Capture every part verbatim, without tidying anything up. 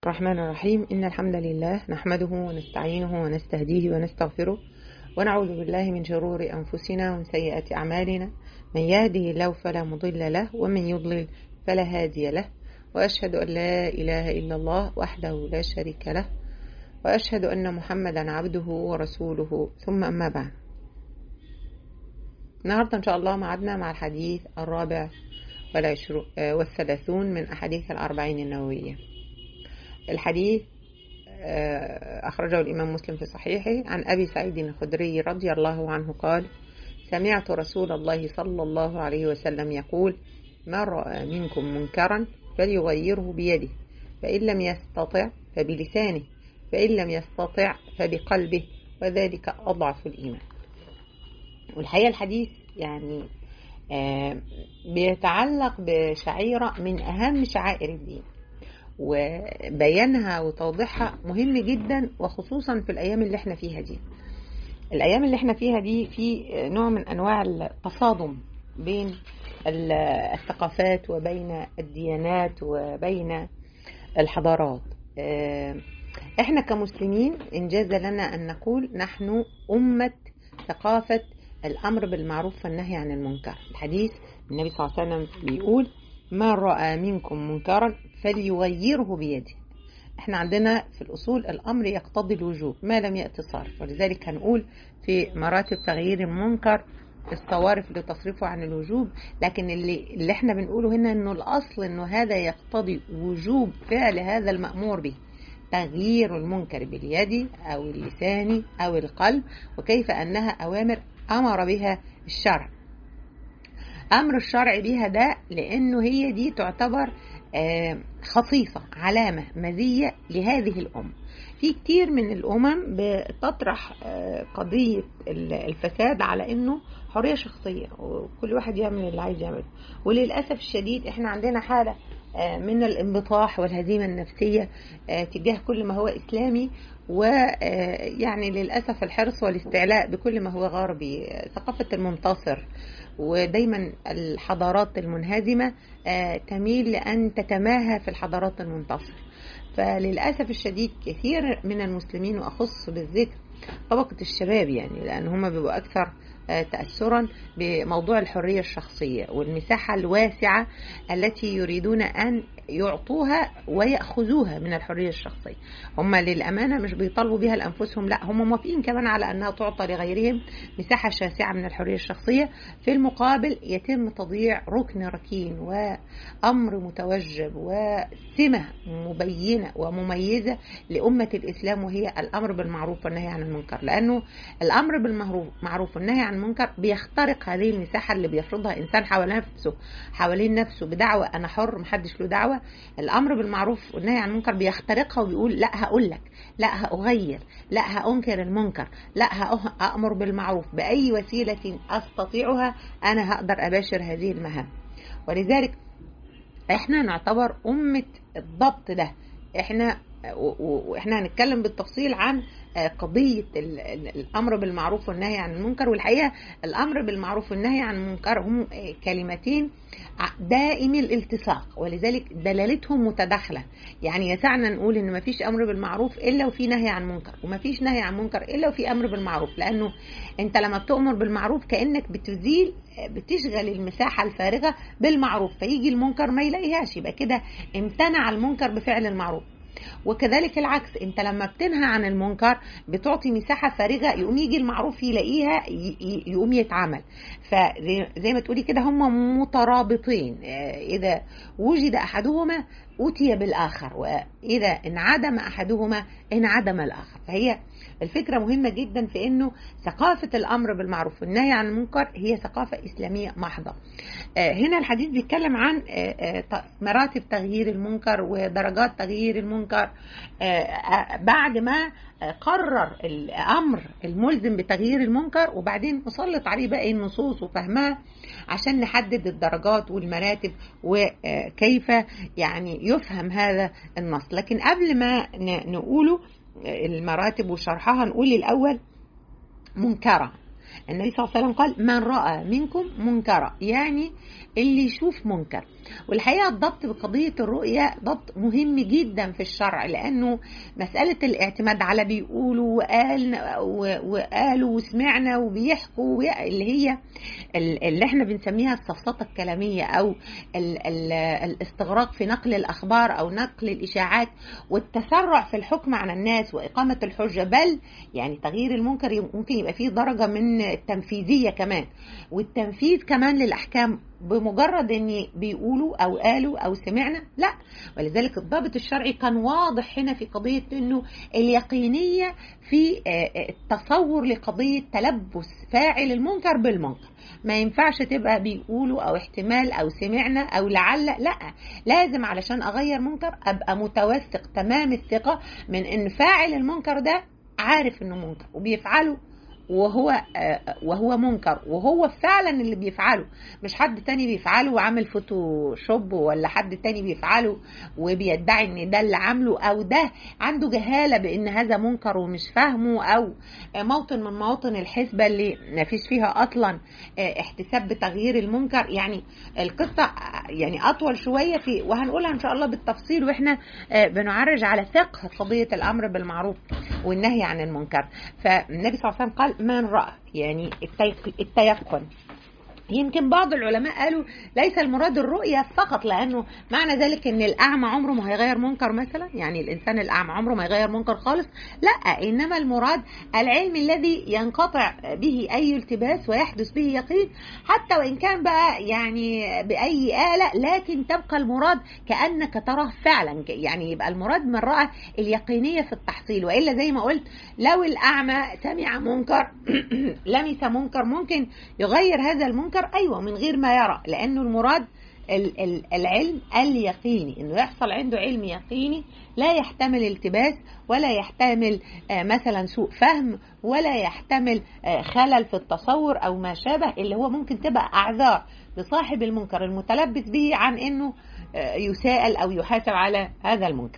الرحمن الرحيم. إن الحمد لله نحمده ونستعينه ونستهديه ونستغفره ونعوذ بالله من شرور أنفسنا ومن سيئات أعمالنا. من يهده الله فلا مضل له ومن يضلل فلا هادي له، وأشهد أن لا إله إلا الله وحده لا شريك له، وأشهد أن محمدا عبده ورسوله، ثم أما بعد. النهاردة إن شاء الله معدنا مع الحديث الرابع والثلاثون من أحاديث الأربعين النووية. الحديث أخرجه الإمام مسلم في صحيحه عن أبي سعيد الخدري رضي الله عنه قال: سمعت رسول الله صلى الله عليه وسلم يقول: من رأى منكم منكرا فليغيره بيده، فإن لم يستطع فبلسانه، فإن لم يستطع فبقلبه، وذلك أضعف الإيمان. والحقيقة الحديث يعني بيتعلق بشعيرة من أهم شعائر الدين، وبيانها وتوضيحها مهم جدا، وخصوصا في الأيام اللي احنا فيها دي. الأيام اللي احنا فيها دي في نوع من أنواع التصادم بين الثقافات وبين الديانات وبين الحضارات. احنا كمسلمين إنجاز لنا أن نقول نحن أمة ثقافة الأمر بالمعروف والنهي عن المنكر. الحديث النبي صلى الله عليه وسلم بيقول: من رأى منكم منكرا فليغيره بيده. احنا عندنا في الأصول الأمر يقتضي الوجوب ما لم يأتي صارف، ولذلك هنقول في مراتب تغيير المنكر الصوارف لتصرفه عن الوجوب، لكن اللي, اللي احنا بنقوله هنا انه الأصل انه هذا يقتضي وجوب فعل هذا المأمور به، تغيير المنكر باليد أو اللسان أو القلب، وكيف أنها أوامر أمر بها الشرع. أمر الشرع بها ده لأنه هي دي تعتبر خصيصة، علامة، مزية لهذه الأمة. في كتير من الأمم بتطرح قضية الفساد على أنه حرية شخصية وكل واحد يعمل اللي عايز يعمله، وللأسف الشديد احنا عندنا حالة من الانبطاح والهزيمة النفسية تجاه كل ما هو إسلامي، ويعني للأسف الحرص والاستعلاء بكل ما هو غربي، ثقافة المنتصر. ودايما الحضارات المنهزمة تميل لأن تتماهى في الحضارات المنتصرة. فللأسف الشديد كثير من المسلمين، وأخص بالذكر طبقة الشباب، يعني لأن هم بيبقوا أكثر تأثرا بموضوع الحرية الشخصية والمساحة الواسعة التي يريدون أن يعطوها ويأخذوها من الحرية الشخصية. هم للأمانة مش بيطالبوا بها لأنفسهم، لا، هم موافقين كمان على أنها تعطى لغيرهم مساحة شاسعة من الحرية الشخصية. في المقابل يتم تضييع ركن ركين وأمر متوجب وسمة مبينة ومميزة لأمة الإسلام، وهي الأمر بالمعروف والنهي عن المنكر. لأنه الأمر بالمعروف والنهي عن المنكر بيخترق هذه المساحة اللي بيفرضها إنسان حول نفسه حوالين نفسه بدعوة أنا حر محدش له دعوة. الأمر بالمعروف والنهي عن المنكر بيخترقها وبيقول: لا هقول لك، لا هأغير، لا هأنكر المنكر، لا هأمر بالمعروف بأي وسيلة أستطيعها، أنا هقدر أباشر هذه المهام. ولذلك احنا نعتبر أمة الضبط ده. احنا واحنا هنتكلم بالتفصيل عن قضية الأمر بالمعروف والنهي عن المنكر. والحقيقة الأمر بالمعروف والنهي عن المنكر هم كلمتين دائم الالتصاق، ولذلك دلالتهم متداخلة. يعني يسعنا نقول إن مفيش أمر بالمعروف إلا وفي نهي عن منكر، ومفيش نهي عن منكر إلا وفي أمر بالمعروف. لأنه أنت لما بتأمر بالمعروف كأنك بتزيل بتشغل المساحة الفارغة بالمعروف، فيجي المنكر ما يلاقيهاش، يبقى كده امتنع المنكر بفعل المعروف. وكذلك العكس، انت لما بتنهى عن المنكر بتعطي مساحة فارغة، يقوم يجي المعروف يلاقيها يقوم يتعمل. فزي ما تقولي كده هم مترابطين، إذا وجد أحدهما أوتي بالآخر، وإذا انعدم أحدهما انعدم الآخر. فهي الفكرة مهمة جدا في أنه ثقافة الأمر بالمعروف والنهي عن المنكر هي ثقافة إسلامية محضة. هنا الحديث بيتكلم عن مراتب تغيير المنكر ودرجات تغيير المنكر. بعد ما قرر الأمر الملزم بتغيير المنكر، وبعدين نسلط عليه باقي النصوص وفهمها عشان نحدد الدرجات والمراتب وكيف يعني يفهم هذا النص. لكن قبل ما نقوله المراتب وشرحها، نقول الأول منكرة. النبي صلى الله عليه وسلم قال من رأى منكم منكرا، يعني اللي يشوف منكر. والحقيقة الضبط بقضية الرؤية ضبط مهم جدا في الشرع، لأنه مسألة الاعتماد على بيقولوا وقال وقالوا وسمعنا وبيحكوا اللي هي اللي احنا بنسميها السفسطة الكلامية أو ال ال الاستغراق في نقل الأخبار أو نقل الإشاعات والتسرع في الحكم على الناس وإقامة الحجة، بل يعني تغيير المنكر ممكن يبقى فيه درجة من التنفيذية كمان، والتنفيذ كمان للأحكام بمجرد ان بيقولوا او قالوا او سمعنا، لا. ولذلك الضابط الشرعي كان واضح هنا في قضية انه اليقينية في التصور لقضية تلبس فاعل المنكر بالمنكر. ما ينفعش تبقى بيقولوا او احتمال او سمعنا او لعل، لا، لازم علشان اغير منكر ابقى متوثق تمام الثقة من ان فاعل المنكر ده عارف انه منكر وبيفعله وهو وهو منكر، وهو فعلا اللي بيفعله، مش حد تاني بيفعله وعامل فوتوشوب، ولا حد تاني بيفعله وبيدعي ان ده اللي عامله، او ده عنده جهالة بان هذا منكر ومش فاهمه، او موطن من مواطن الحسبة اللي مفيش فيها اصلا احتساب بتغيير المنكر. يعني القصة يعني اطول شوية في، وهنقولها ان شاء الله بالتفصيل واحنا بنعرج على فقه قضية الامر بالمعروف والنهي عن المنكر. فالنبي صلى الله عليه وسلم قال من رأى، يعني التيقن. يمكن بعض العلماء قالوا ليس المراد الرؤية فقط، لأنه معنى ذلك أن الأعمى عمره ما هيغير منكر مثلا، يعني الإنسان الأعمى عمره ما يغير منكر خالص، لا، إنما المراد العلم الذي ينقطع به أي التباس ويحدث به يقين، حتى وإن كان بقى يعني بأي آلة، لكن تبقى المراد كأنك تراه فعلا، يعني يبقى المراد من رأى اليقينية في التحصيل. وإلا زي ما قلت لو الأعمى سمع منكر لمس منكر ممكن يغير هذا المنكر أيوة من غير ما يرى، لأنه المراد العلم اليقيني، إنه يحصل عنده علم يقيني لا يحتمل التباس ولا يحتمل مثلا سوء فهم ولا يحتمل خلل في التصور أو ما شابه، اللي هو ممكن تبقى أعذار لصاحب المنكر المتلبس به عن إنه يساءل أو يحاسب على هذا المنكر.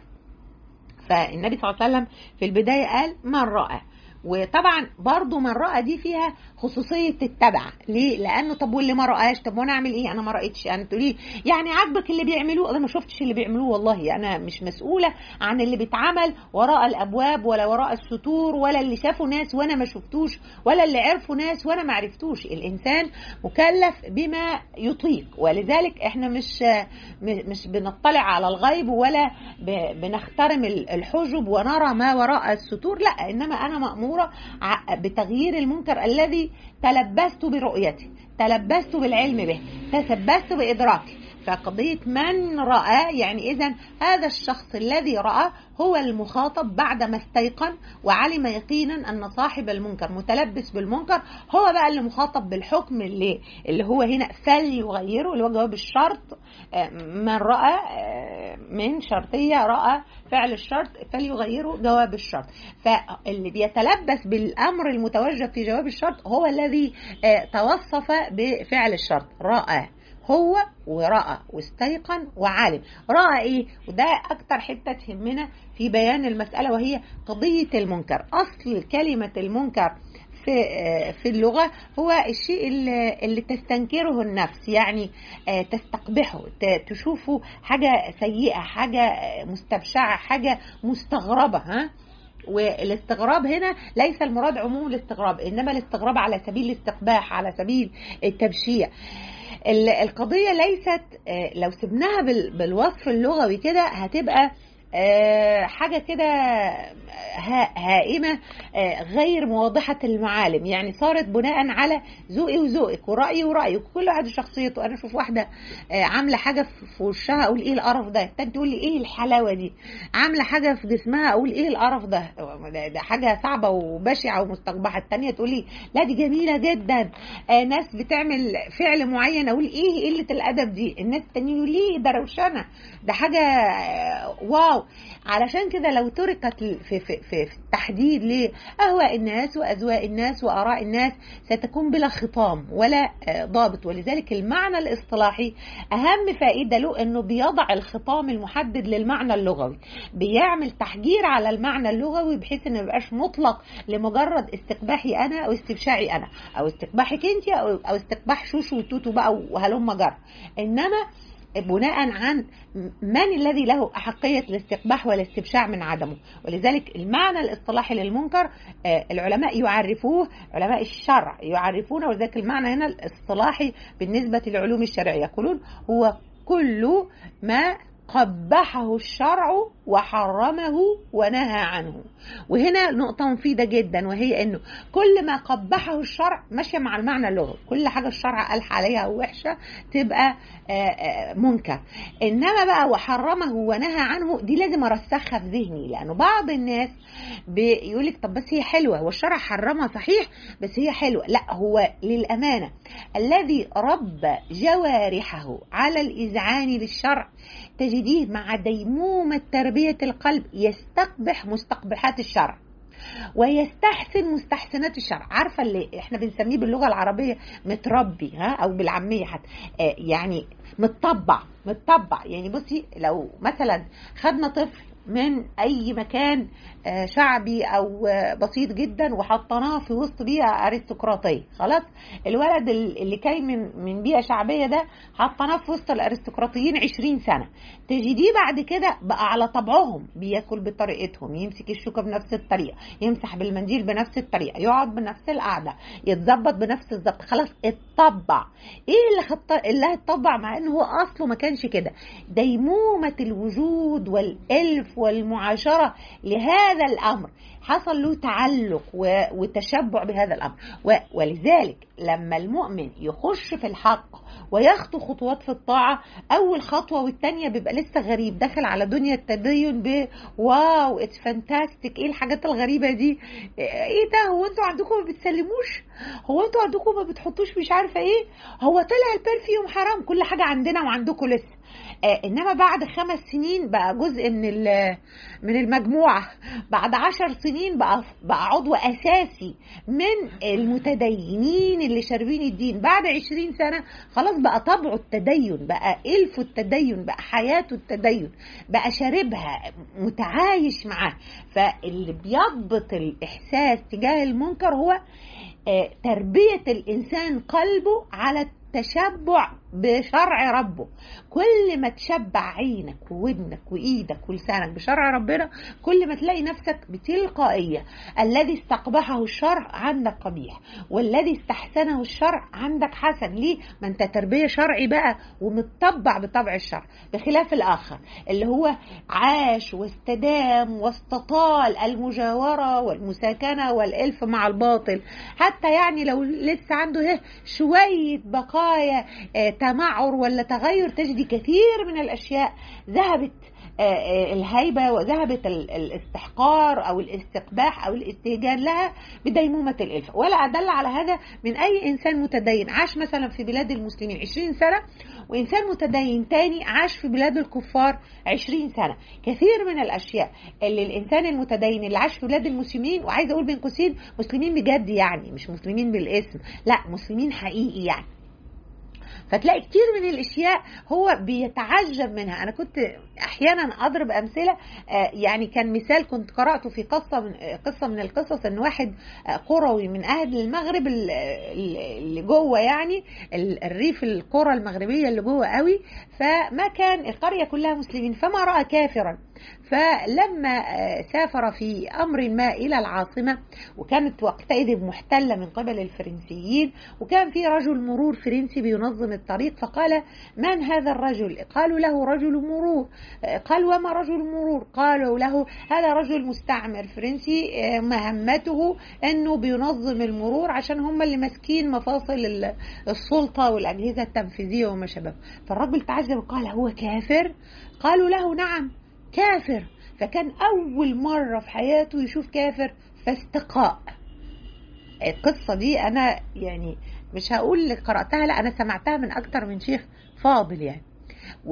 فالنبي صلى الله عليه وسلم في البداية قال من رأى، وطبعا برضو من رأى دي فيها خصوصية التبع. ليه؟ لأنه طب واللي ما رأيش، طب وانا اعمل ايه؟ انا ما رأيتش، انا تقولي يعني عاجبك اللي بيعملوه، انا ما شفتش اللي بيعملوه، والله انا مش مسؤولة عن اللي بيتعمل وراء الابواب ولا وراء الستور، ولا اللي شافوا ناس وانا ما شفتوش، ولا اللي عرفوا ناس وانا ما عرفتوش. الانسان مكلف بما يطيق، ولذلك احنا مش مش بنطلع على الغيب ولا بنخترم الحجب ونرى ما وراء الستور، لا، انما انا مأمور بتغيير المنكر الذي تلبست برؤيته، تلبست بالعلم به، تثبست بإدراكه. فقضية من رأى يعني إذن هذا الشخص الذي رأى هو المخاطب بعدما استيقن وعلم يقينا أن صاحب المنكر متلبس بالمنكر، هو بقى اللي مخاطب بالحكم اللي, اللي هو هنا فليغيره، اللي هو جواب الشرط. من رأى من شرطية رأى فعل الشرط فليغيره جواب الشرط. فاللي بيتلبس بالأمر المتوجه في جواب الشرط هو الذي توصف بفعل الشرط، رأى هو ورأى واستيقن وعالم. رأى ايه؟ وده اكتر حتة تهمنا في بيان المسألة، وهي قضية المنكر. اصل كلمة المنكر في في اللغة هو الشيء اللي تستنكره النفس، يعني تستقبحه، تشوفه حاجة سيئة، حاجة مستبشعة، حاجة مستغربة. ها، والاستغراب هنا ليس المراد عموم الاستغراب، انما الاستغراب على سبيل الاستقباح، على سبيل التبشيع. القضية ليست لو سبناها بالوصف اللغوي كده هتبقى حاجة كده هائمة غير واضحة المعالم، يعني صارت بناء على ذوقي وذوقك ورأيي ورأيك، كل واحد شخصيته. أنا أشوف واحدة عاملة حاجة في وشها أقول إيه القرف ده، التاني تقول لي إيه الحلاوة دي، عاملة حاجة في جسمها أقول إيه القرف ده، ده حاجة صعبة وبشعة ومستقبحة. التانية تقول لي لا دي جميلة جدا. ناس بتعمل فعل معين أقول إيه قلة الأدب دي، الناس التانيين يقول لي ده روشنة، ده حاجة واو. علشان كده لو تركت في, في, في التحديد لأهواء الناس وأذواق الناس وآراء الناس ستكون بلا خطام ولا ضابط. ولذلك المعنى الاصطلاحي أهم فائدة له أنه بيضع الخطام المحدد للمعنى اللغوي، بيعمل تحجير على المعنى اللغوي بحيث أنه ميبقاش مطلق لمجرد استقباحي أنا أو استبشاعي أنا أو استقباحك أنت أو استقباح شوشو وتوتو بقى وهلم جر، إنما بناء عن من الذي له أحقية الاستقباح والاستبشاع من عدمه. ولذلك المعنى الاصطلاحي للمنكر العلماء يعرفوه، علماء الشرع يعرفونه، ولذلك المعنى هنا الاصطلاحي بالنسبة للعلوم الشرعية يقولون هو كل ما قبحه الشرع وحرمه ونهى عنه. وهنا نقطة مفيدة جدا، وهي انه كل ما قبحه الشرع ماشية مع المعنى اللغوي، كل حاجة الشرع قال عليها وحشة تبقى منكر. انما بقى وحرمه ونهى عنه دي لازم ارسخها في ذهني، لانه بعض الناس بيقولك طب بس هي حلوة، والشرع حرمها صحيح بس هي حلوة. لا، هو للأمانة الذي ربى جوارحه على الإذعان للشرع تجديه مع ديمومة تربية القلب يستقبح مستقبحات الشرع ويستحسن مستحسنات الشرع. عارفة اللي احنا بنسميه باللغة العربية متربي، ها، او بالعامية حتى، آه يعني متطبع متطبع. يعني بصي لو مثلا خدنا طفل من اي مكان شعبي او بسيط جدا وحطناه في وسط بيئه ارستقراطيه، خلاص الولد اللي جاي من من بيئه شعبيه ده حطناه في وسط الارستقراطيين عشرين سنه، تجديه بعد كده بقى على طبعهم، بياكل بطريقتهم، يمسك الشوكه بنفس الطريقه، يمسح بالمنديل بنفس الطريقه، يقعد بنفس القعده، يتظبط بنفس الظبط، خلاص اتطبع. ايه اللي خط... اللي هيتطبع مع انه هو اصله ما كانش كده؟ ديمومه الوجود والالف والمعاشرة لهذا الأمر حصل له تعلق وتشبع بهذا الأمر. ولذلك لما المؤمن يخش في الحق ويخطو خطوات في الطاعة، أول خطوة والتانية بيبقى لسه غريب، داخل على دنيا التدين ب واو اتس فانتاستيك، ايه الحاجات الغريبة دي، ايه ده، هو انتوا عندكم ما بتسلموش، هو انتوا عندكم ما بتحطوش مش عارفة ايه، هو طلع البرفيوم حرام، كل حاجة عندنا وعندكم لسه. آه انما بعد خمس سنين بقى جزء من من المجموعة، بعد عشر سنين بقى بقى عضو اساسي من المتدينين اللي شاربين الدين، بعد عشرين سنة خلاص بقى طبعه التدين، بقى الفه التدين، بقى حياته التدين، بقى شاربها متعايش معاه. فاللي بيضبط الاحساس تجاه المنكر هو تربية الانسان قلبه على التشبع بشرع ربه. كل ما تشبع عينك وودنك وايدك ولسانك بشرع ربنا، كل ما تلاقي نفسك بتلقائية الذي استقبحه الشرع عندك قبيح، والذي استحسنه الشرع عندك حسن. ليه؟ ما انت تربية شرعي بقى ومتطبع بطبع الشرع، بخلاف الاخر اللي هو عاش واستدام واستطال المجاورة والمساكنة والالف مع الباطل، حتى يعني لو لسه عنده شوية بقايا تمعر ولا تغير، تجدي كثير من الأشياء ذهبت الهيبة وذهبت الاستحقار أو الاستقباح أو الاستهجان لها بديمومة الإلفة. ولا أدل على هذا من أي إنسان متدين عاش مثلا في بلاد المسلمين عشرين سنة، وإنسان متدين تاني عاش في بلاد الكفار عشرين سنة. كثير من الأشياء اللي الإنسان المتدين اللي عاش في بلاد المسلمين، وعايز أقول بين قوسين مسلمين بجد، يعني مش مسلمين بالاسم، لا مسلمين حقيقي يعني، فتلاقي كتير من الاشياء هو بيتعجب منها. انا كنت احيانا اضرب امثله، يعني كان مثال كنت قراته في قصه من قصه من القصص، ان واحد قروي من اهل المغرب اللي جوه، يعني الريف، القرى المغربيه اللي جوه قوي، فما كان القريه كلها مسلمين، فما راى كافرا. فلما سافر في أمر ما إلى العاصمة، وكانت وقتئذ محتلة من قبل الفرنسيين، وكان في رجل مرور فرنسي بينظم الطريق، فقال من هذا الرجل؟ قالوا له رجل مرور. قال وما رجل مرور؟ قالوا له هذا رجل مستعمر فرنسي مهمته أنه بينظم المرور عشان هم اللي ماسكين مفاصل السلطة والأجهزة التنفيذية وما شابه. فالرجل تعجب قال هو كافر؟ قالوا له نعم كافر. فكان أول مرة في حياته يشوف كافر، فاستقاء. القصة دي أنا يعني مش هقول لك قرأتها، لا أنا سمعتها من أكتر من شيخ فاضل يعني.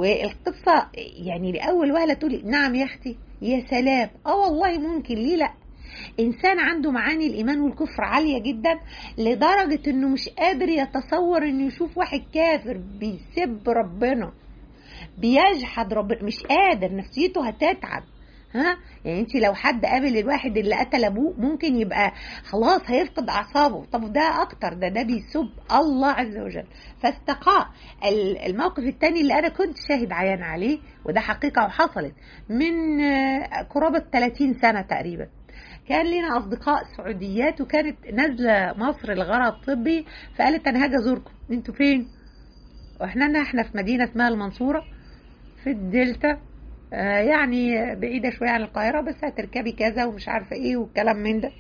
والقصة يعني لأول وهلة تقولي نعم يا أختي، يا سلام، اه والله ممكن، ليه لا، إنسان عنده معاني الإيمان والكفر عالية جدا لدرجة إنه مش قادر يتصور إنه يشوف واحد كافر بيسب ربنا بيجحد ربنا، مش قادر، نفسيته هتتعب. ها يعني انت لو حد قابل الواحد اللي قتل ابوه ممكن يبقى خلاص هيفقد اعصابه، طب ده اكتر، ده ده بيسب الله عز وجل. فاستقاء. الموقف الثاني اللي انا كنت شاهد عيان عليه وده حقيقه وحصلت من قرابه ثلاثين سنه تقريبا، كان لنا اصدقاء سعوديات وكانت نازله مصر لغرض طبي، فقالت انا هاجي ازوركم، انتوا فين؟ واحنا احنا في مدينه اسمها المنصوره في الدلتا، آه يعني بعيدة شوية عن القاهرة، بس هتركبي كذا ومش عارفة ايه والكلام من ده.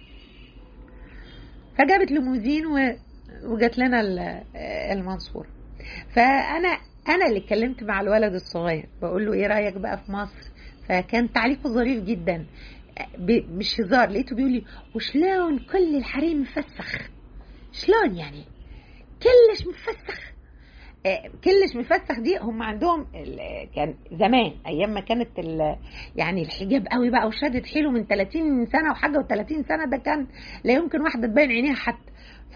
فجابت ليموزين وجات لنا المنصورة. فأنا أنا اللي اتكلمت مع الولد الصغير بقول له ايه رأيك بقى في مصر؟ فكان تعليقه ظريف جدا مش هزار، لقيته بيقول لي وشلون كل الحريم مفسخ؟ شلون يعني كلش مفسخ؟ كلش مفسخ دي هم عندهم كان زمان ايام ما كانت يعني الحجاب قوي بقى وشدت حيله من ثلاثين سنه وحاجه و30 سنه، ده كان لا يمكن واحده تبين عينيها حتى.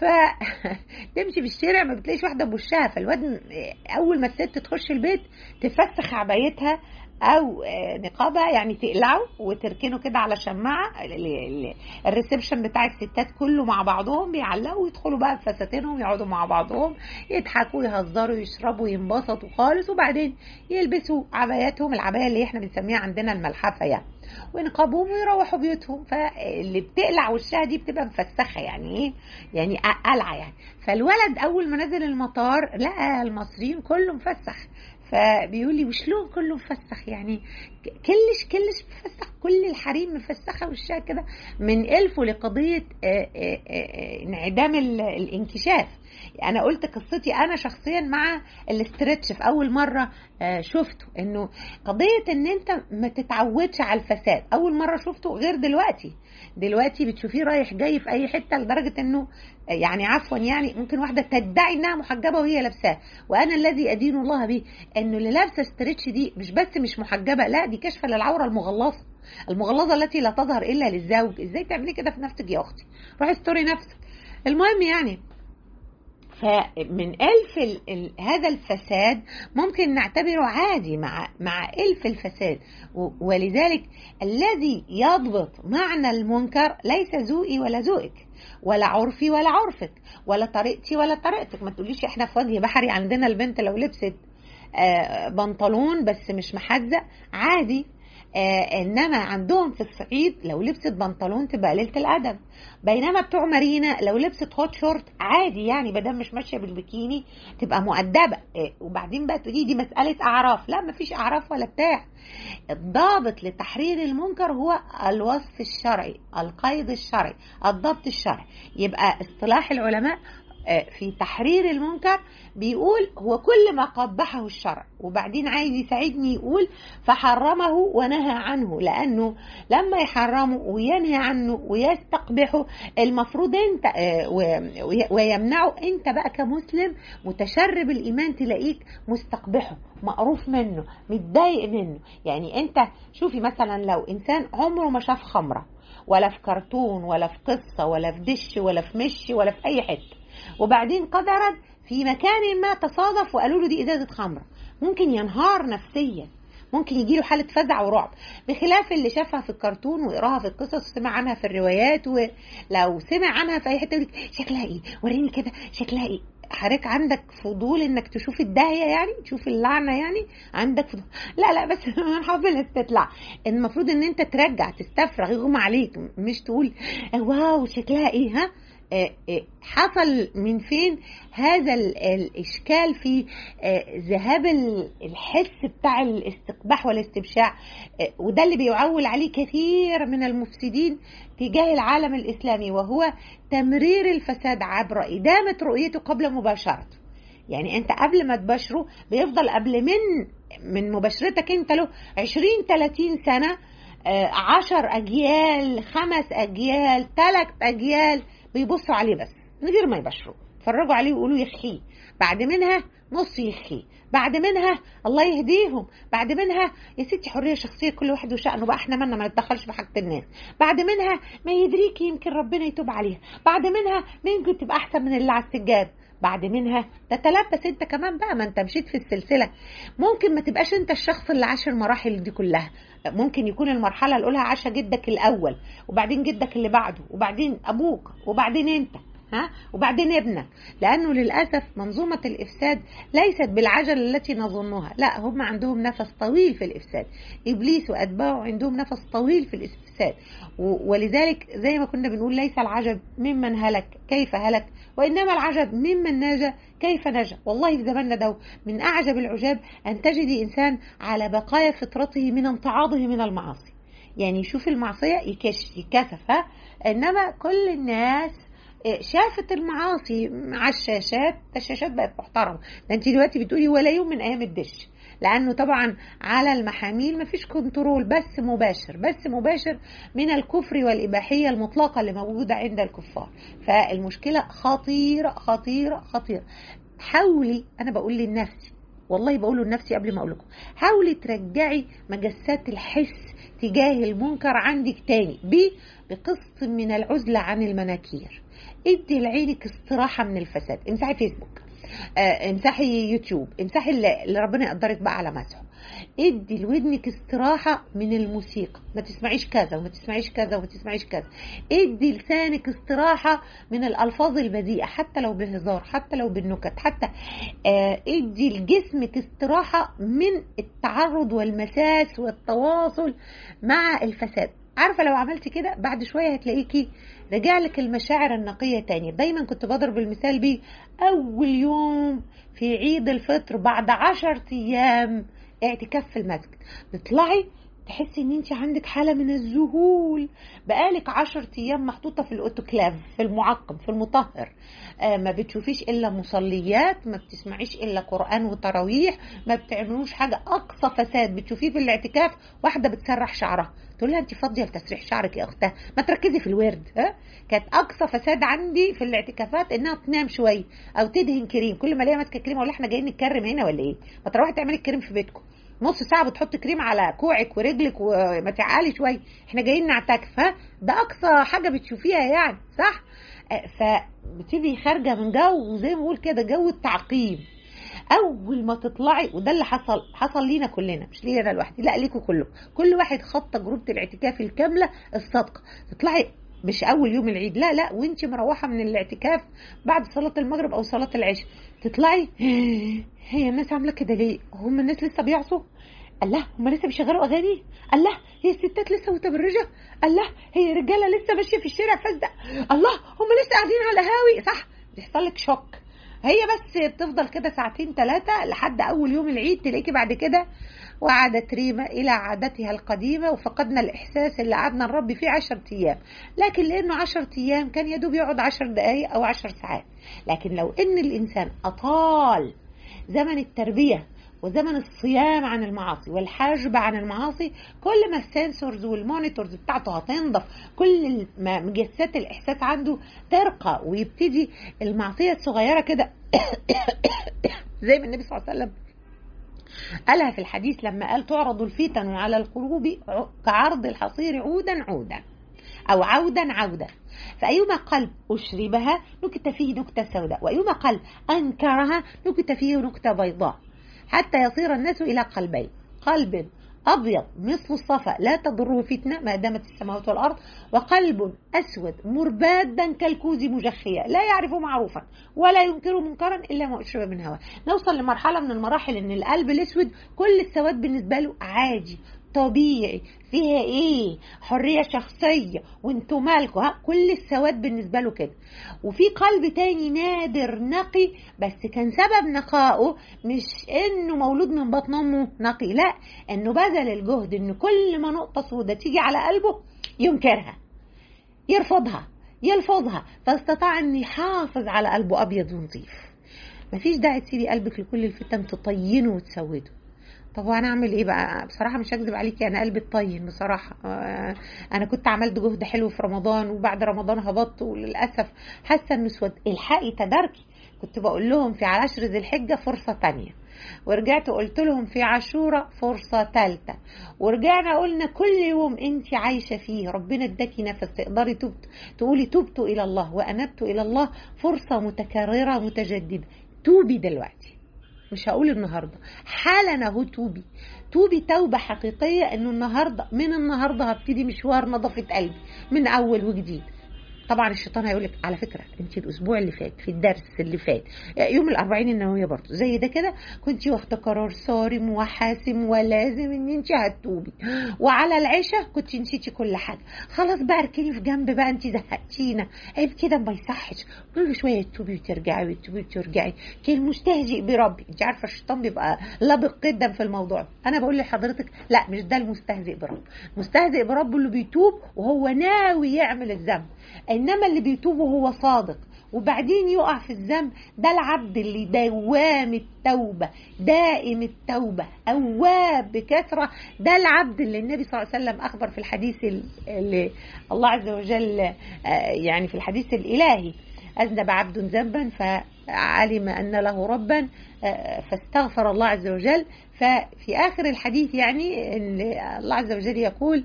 فتمشي في الشارع ما بتلاقيش واحده بوشها، فالواد اول ما الست تخش البيت تفسخ عبايتها او نقابها، يعني تقلعه وتركنه كده على شماعه. الريسبشن بتاع الستات كله مع بعضهم بيعلقوا ويدخلوا بقى بفساتينهم يقعدوا مع بعضهم يضحكوا يهزروا يشربوا ينبسطوا خالص، وبعدين يلبسوا عباياتهم، العبايه اللي احنا بنسميها عندنا الملحفه يعني، ونقابهم ويروحوا بيوتهم. فاللي بتقلع وشها دي بتبقى مفسخه، يعني ايه يعني قلعه يعني. فالولد اول ما نزل المطار لقى المصريين كله مفسخ، فبيقول لي وشلون كله مفسخ يعني كلش كلش مفسخ، كل الحريم مفسخه وشها كده، من الفوا لقضيه انعدام الانكشاف. انا قلت قصتي انا شخصيا مع الاسترتش في اول مره شفته، انه قضيه ان انت ما تتعودش على الفساد. اول مره شفته غير دلوقتي، دلوقتي بتشوفيه رايح جاي في اي حته، لدرجه انه يعني عفوا يعني ممكن واحده تدعي انها محجبه وهي لابساه، وانا الذي ادين الله به انه اللي لابسه استرتش دي مش بس مش محجبه، لا دي كشفه للعوره المغلظه، المغلظه التي لا تظهر الا للزوج. ازاي تعملي كده في نفسك يا اختي؟ روحي استوري نفسك. المهم يعني فمن ألف ال ال هذا الفساد ممكن نعتبره عادي مع مع ألف الفساد، ولذلك الذي يضبط معنى المنكر ليس ذوقي ولا ذوقك ولا عرفي ولا عرفك ولا طريقتي ولا طريقتك. ما تقوليش احنا في وجه بحري عندنا البنت لو لبست آه بنطلون بس مش محزق عادي، آه انما عندهم في الصعيد لو لبست بنطلون تبقى قليلة الادب، بينما بتوع مارينا لو لبست هوت شورت عادي يعني بدل مش ماشيه بالبكيني تبقى مؤدبه. آه وبعدين بقى تقولي دي مساله اعراف، لا مفيش اعراف ولا بتاع. الضابط لتحرير المنكر هو الوصف الشرعي، القيد الشرعي، الضبط الشرعي. يبقى اصطلاح العلماء في تحرير المنكر بيقول هو كل ما قبحه الشرع، وبعدين عايز يساعدني يقول فحرمه ونهى عنه، لأنه لما يحرمه وينهى عنه ويستقبحه المفروض انت ويمنعه انت بقى كمسلم متشرب الإيمان تلاقيك مستقبحه، مقروف منه، متضايق منه. يعني انت شوفي مثلا لو انسان عمره ما شاف خمرة ولا في كرتون ولا في قصة ولا في دش ولا في مشي ولا في اي حتة، وبعدين قدرا في مكان ما تصادف وقالوا له دي ازازه خمره، ممكن ينهار نفسيا، ممكن يجيله حاله فزع ورعب، بخلاف اللي شافها في الكرتون وقراها في القصص وسمع عنها في الروايات، ولو سمع عنها في اي حته يقول شكلها ايه، وريني كده شكلها ايه. حضرتك عندك فضول انك تشوف الداهيه يعني، تشوف اللعنه يعني، عندك فضول؟ لا لا بس من حب الاستطلاع المفروض ان انت ترجع تستفرغ يغم عليك، مش تقول واو شكلها ايه. ها حصل من فين هذا الإشكال في ذهاب الحس بتاع الاستقباح والاستبشاع؟ وده اللي بيعول عليه كثير من المفسدين تجاه العالم الإسلامي، وهو تمرير الفساد عبر إدامة رؤيته قبل مباشرته. يعني أنت قبل ما تبشره بيفضل قبل من من مباشرتك أنت له عشرين ثلاثين سنة، عشر أجيال، خمس أجيال، ثلاث أجيال بيبصوا عليه بس من غير ما يبشروا. يتفرجوا عليه ويقولوا يخيه، بعد منها نص يخيه، بعد منها الله يهديهم، بعد منها يا ستي حريه شخصيه كل واحد وشأنه بقى، احنا مالنا ما نتدخلش في حاجه الناس، بعد منها ما يدريكي يمكن ربنا يتوب عليها، بعد منها ممكن تبقى احسن من اللي على السجاد، بعد منها تتلبس انت كمان بقى، ما انت مشيت في السلسله. ممكن ما تبقاش انت الشخص اللي عاش المراحل دي كلها، ممكن يكون المرحله الاولى عاشها جدك الاول، وبعدين جدك اللي بعده، وبعدين ابوك، وبعدين انت، ها، وبعدين ابنك. لانه للاسف منظومه الافساد ليست بالعجله التي نظنها، لا، هم عندهم نفس طويل في الافساد، ابليس واتباعه عندهم نفس طويل في الافساد. ولذلك زي ما كنا بنقول ليس العجب ممن هلك كيف هلك، وانما العجب ممن نجا كيف نجا. والله في زماننا ده من اعجب العجاب ان تجدي انسان على بقايا فطرته من امتعاضه من المعاصي، يعني يشوف المعصيه يكش يكسف، ها، انما كل الناس شافت المعاصي على الشاشات، الشاشات بقت محترمه. ده انت دلوقتي بتقولي ولا يوم من ايام الدش، لانه طبعا على المحاميل مفيش كنترول، بس مباشر، بس مباشر من الكفر والاباحيه المطلقه اللي موجوده عند الكفار. فالمشكله خطيره خطيره خطيره. حاولي، انا بقول لنفسي، والله بقوله لنفسي قبل ما اقول لكم، حاولي ترجعي مجسات الحس تجاه المنكر عندك تاني بقسط من العزله عن المناكير. ادي لعينك استراحه من الفساد، امسحي فيسبوك، آه، امسحي يوتيوب، امسحي اللي ربنا يقدرك بقى على مسحه. ادي لودنك استراحه من الموسيقى، ما تسمعيش كذا وما تسمعيش كذا وما تسمعيش كذا. ادي لسانك استراحه من الالفاظ البذيئه، حتى لو بهزار، حتى لو بالنكت، حتى آه ادي لجسمك استراحه من التعرض والمساس والتواصل مع الفساد. عارفه لو عملتي كده بعد شويه هتلاقيكي رجع لك المشاعر النقيه تاني. دايما كنت بضرب المثال بيه، اول يوم في عيد الفطر بعد عشر ايام اعتكاف في المسجد، تطلعي تحسي ان انت عندك حاله من الذهول، بقالك عشر ايام محطوطه في الاوتوكلاف، في المعقم، في المطهر، آه ما بتشوفيش الا مصليات، ما بتسمعيش الا قران وتراويح، ما بتعملوش حاجه. اقصى فساد بتشوفيه في الاعتكاف واحده بتسرح شعرها، تقول لها انت فاضيه لتسريح شعرك يا اختها، ما تركزي في الورد. ها، كانت اقصى فساد عندي في الاعتكافات انها تنام شويه او تدهن كريم، كل ما الاقيها ماسكه كريم اقول احنا جايين نتكرم هنا ولا ايه؟ ما تروحي تعملي الكريم في بيتكم، نص ساعه بتحط كريم على كوعك ورجلك وما تعالي شويه، احنا جايين نعتكف. ها، ده اقصى حاجه بتشوفيها يعني، صح؟ فبتبقي خارجه من جو زي ما بقول كده، جو التعقيم. اول ما تطلعي، وده اللي حصل حصل لينا كلنا، مش ليا انا لوحدي، لا ليكوا كلكم، كل واحد خط تجربه الاعتكاف الكامله الصادقه. تطلعي مش اول يوم العيد، لا لا، وانت مروحه من الاعتكاف بعد صلاه المغرب او صلاه العشاء، تطلعي هي الناس عامله كده ليه؟ هم الناس لسه بيعصوا؟ الله، هم لسه بيشغلوا اغاني؟ الله، هي الستات لسه متبرجه؟ الله، هي الرجاله لسه ماشيه في الشارع فاسده؟ الله، هم لسه قاعدين على هاوي؟ صح، بيحصل لك شوك. هي بس بتفضل كده ساعتين ثلاثة لحد أول يوم العيد، تلاقيكي بعد كده وعادت ريمة إلى عادتها القديمة، وفقدنا الإحساس اللي قعدنا نربي فيه عشر أيام. لكن لأنه عشر أيام كان يدوب يقعد عشر دقايق أو عشر ساعات. لكن لو إن الإنسان أطال زمن التربية وزمن الصيام عن المعاصي والحاجب عن المعاصي، كل ما السنسورز والمونيتورز بتاعته هتنضف، كل ما مجسات الإحساس عنده ترقى، ويبتدي المعصية الصغيرة كده زي ما النبي صلى الله عليه وسلم قالها في الحديث لما قال تعرض الفتن على القلوب كعرض الحصير عودا عودا أو عودا عودا، فأيما قلب أشربها نكت فيه نكتة سوداء، وأيما قلب أنكرها نكت فيه نكتة بيضاء، حتى يصير الناس إلى قلبين، قلب أبيض مثل الصفا لا تضره فتنة ما دامت السماوات والأرض، وقلب أسود مربادا كالكوز مجخيا لا يعرف معروفا ولا ينكر منكرا إلا ما أشرب من هواه. نوصل لمرحلة من المراحل إن القلب الأسود كل السواد بالنسبة له عادي طبيعي، فيها ايه؟ حرية شخصية، وانتوا مالكوا؟ ها، كل السواد بالنسبة له كده. وفي قلب تاني نادر نقي، بس كان سبب نقائه مش انه مولود من بطن امه نقي، لا، انه بذل الجهد ان كل ما نقطة سودة تيجي على قلبه ينكرها، يرفضها، يلفظها، فاستطاع ان يحافظ على قلبه ابيض ونظيف. مفيش داعي تسيبي قلبك لكل الفتن تطينه وتسوده. طب وانا اعمل ايه بقى؟ بصراحه مش هكذب عليكي، انا قلبي الطين بصراحه. انا كنت عملت جهد حلو في رمضان، وبعد رمضان هبطت، وللاسف حاسه انه اسود. الحقي تداركي، كنت بقول لهم في عشر ذي الحجة فرصة تانية، ورجعت قلت لهم في عاشورة فرصة تالتة، ورجعنا قلنا كل يوم انت عايشة فيه ربنا اداكي نفس تقدري تبت تقولي تبت إلى الله وأنبت إلى الله، فرصة متكررة متجددة. توبي دلوقتي، مش هقول النهاردة، حالا اهو توبي توبي توبة حقيقية، انه النهاردة من النهاردة هبتدي مشوار نظافة قلبي من اول وجديد. طبعا الشيطان هيقولك على فكرة انت الاسبوع اللي فات في الدرس اللي فات يوم الاربعين النووية برضو زي ده كده كنت واخده قرار صارم وحاسم ولازم ان انت هتتوبي، وعلى العشاء كنت نسيتي كل حاجة، خلاص بقى اركني في جنب بقى انت زهقتينا، عيب كده ما يصحش، كل شوية تتوبي وترجعي وتتوبي وترجعي كالمستهزئ بربي. انت عارفة الشيطان بيبقى لبق جدا في الموضوع. انا بقول لحضرتك لا، مش ده المستهزئ برب. المستهزئ برب اللي بيتوب وهو ناوي يعمل الذنب، انما اللي بيتوب وهو صادق وبعدين يقع في الذنب ده العبد اللي دوام التوبة دائم التوبة أواب بكثرة، ده العبد اللي النبي صلى الله عليه وسلم أخبر في الحديث اللي الله عز وجل يعني في الحديث الإلهي: أذنب عبد ذنبا فعلم أن له ربا فاستغفر الله عز وجل. ففي آخر الحديث يعني الله عز وجل يقول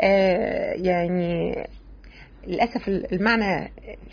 يعني للأسف المعنى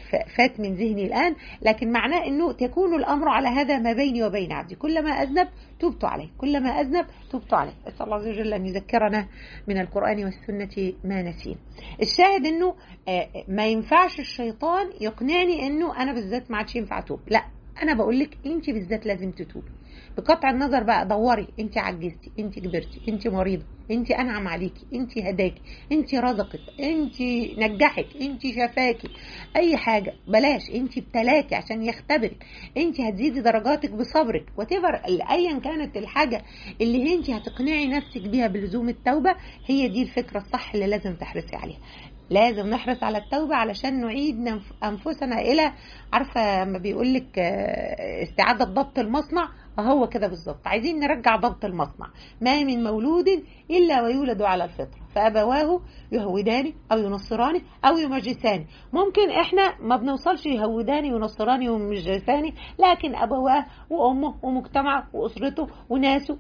فات من ذهني الآن، لكن معناه أنه تكون الأمر على هذا ما بيني وبين عبدي، كلما أذنب تبت عليه، كلما أذنب تبت عليه. أسأل الله عز وجل أن يذكرنا من القرآن والسنة ما نسين. الشاهد أنه ما ينفعش الشيطان يقنعني أنه أنا بالذات ما عادش ينفع أتوب، لا، أنا بقول لك أنت بالذات لازم تتوبي بقطع النظر بقى. دوري، انت عجزتي، انت كبرتي، انت مريضة، انت انعم عليكي، انت هداكي، انت رزقك، انت نجحك، انت شفاكي، اي حاجة بلاش، انت ابتلاكي عشان يختبرك، انت هتزيدي درجاتك بصبرك، وتفر ايا كانت الحاجة اللي انت هتقنعي نفسك بيها بلزوم التوبة، هي دي الفكرة الصح اللي لازم تحرصي عليها. لازم نحرص على التوبة علشان نعيد أنفسنا إلى، عارفة ما بيقولك استعادة ضبط المصنع، هو كده بالظبط، عايزين نرجع ضبط المصنع. ما من مولود إلا ويولد على الفطرة فأبواه يهوداني أو ينصراني أو يمجساني. ممكن إحنا ما بنوصلش يهوداني ونصراني ومجساني، لكن أبواه وأمه ومجتمعه وأسرته وناسه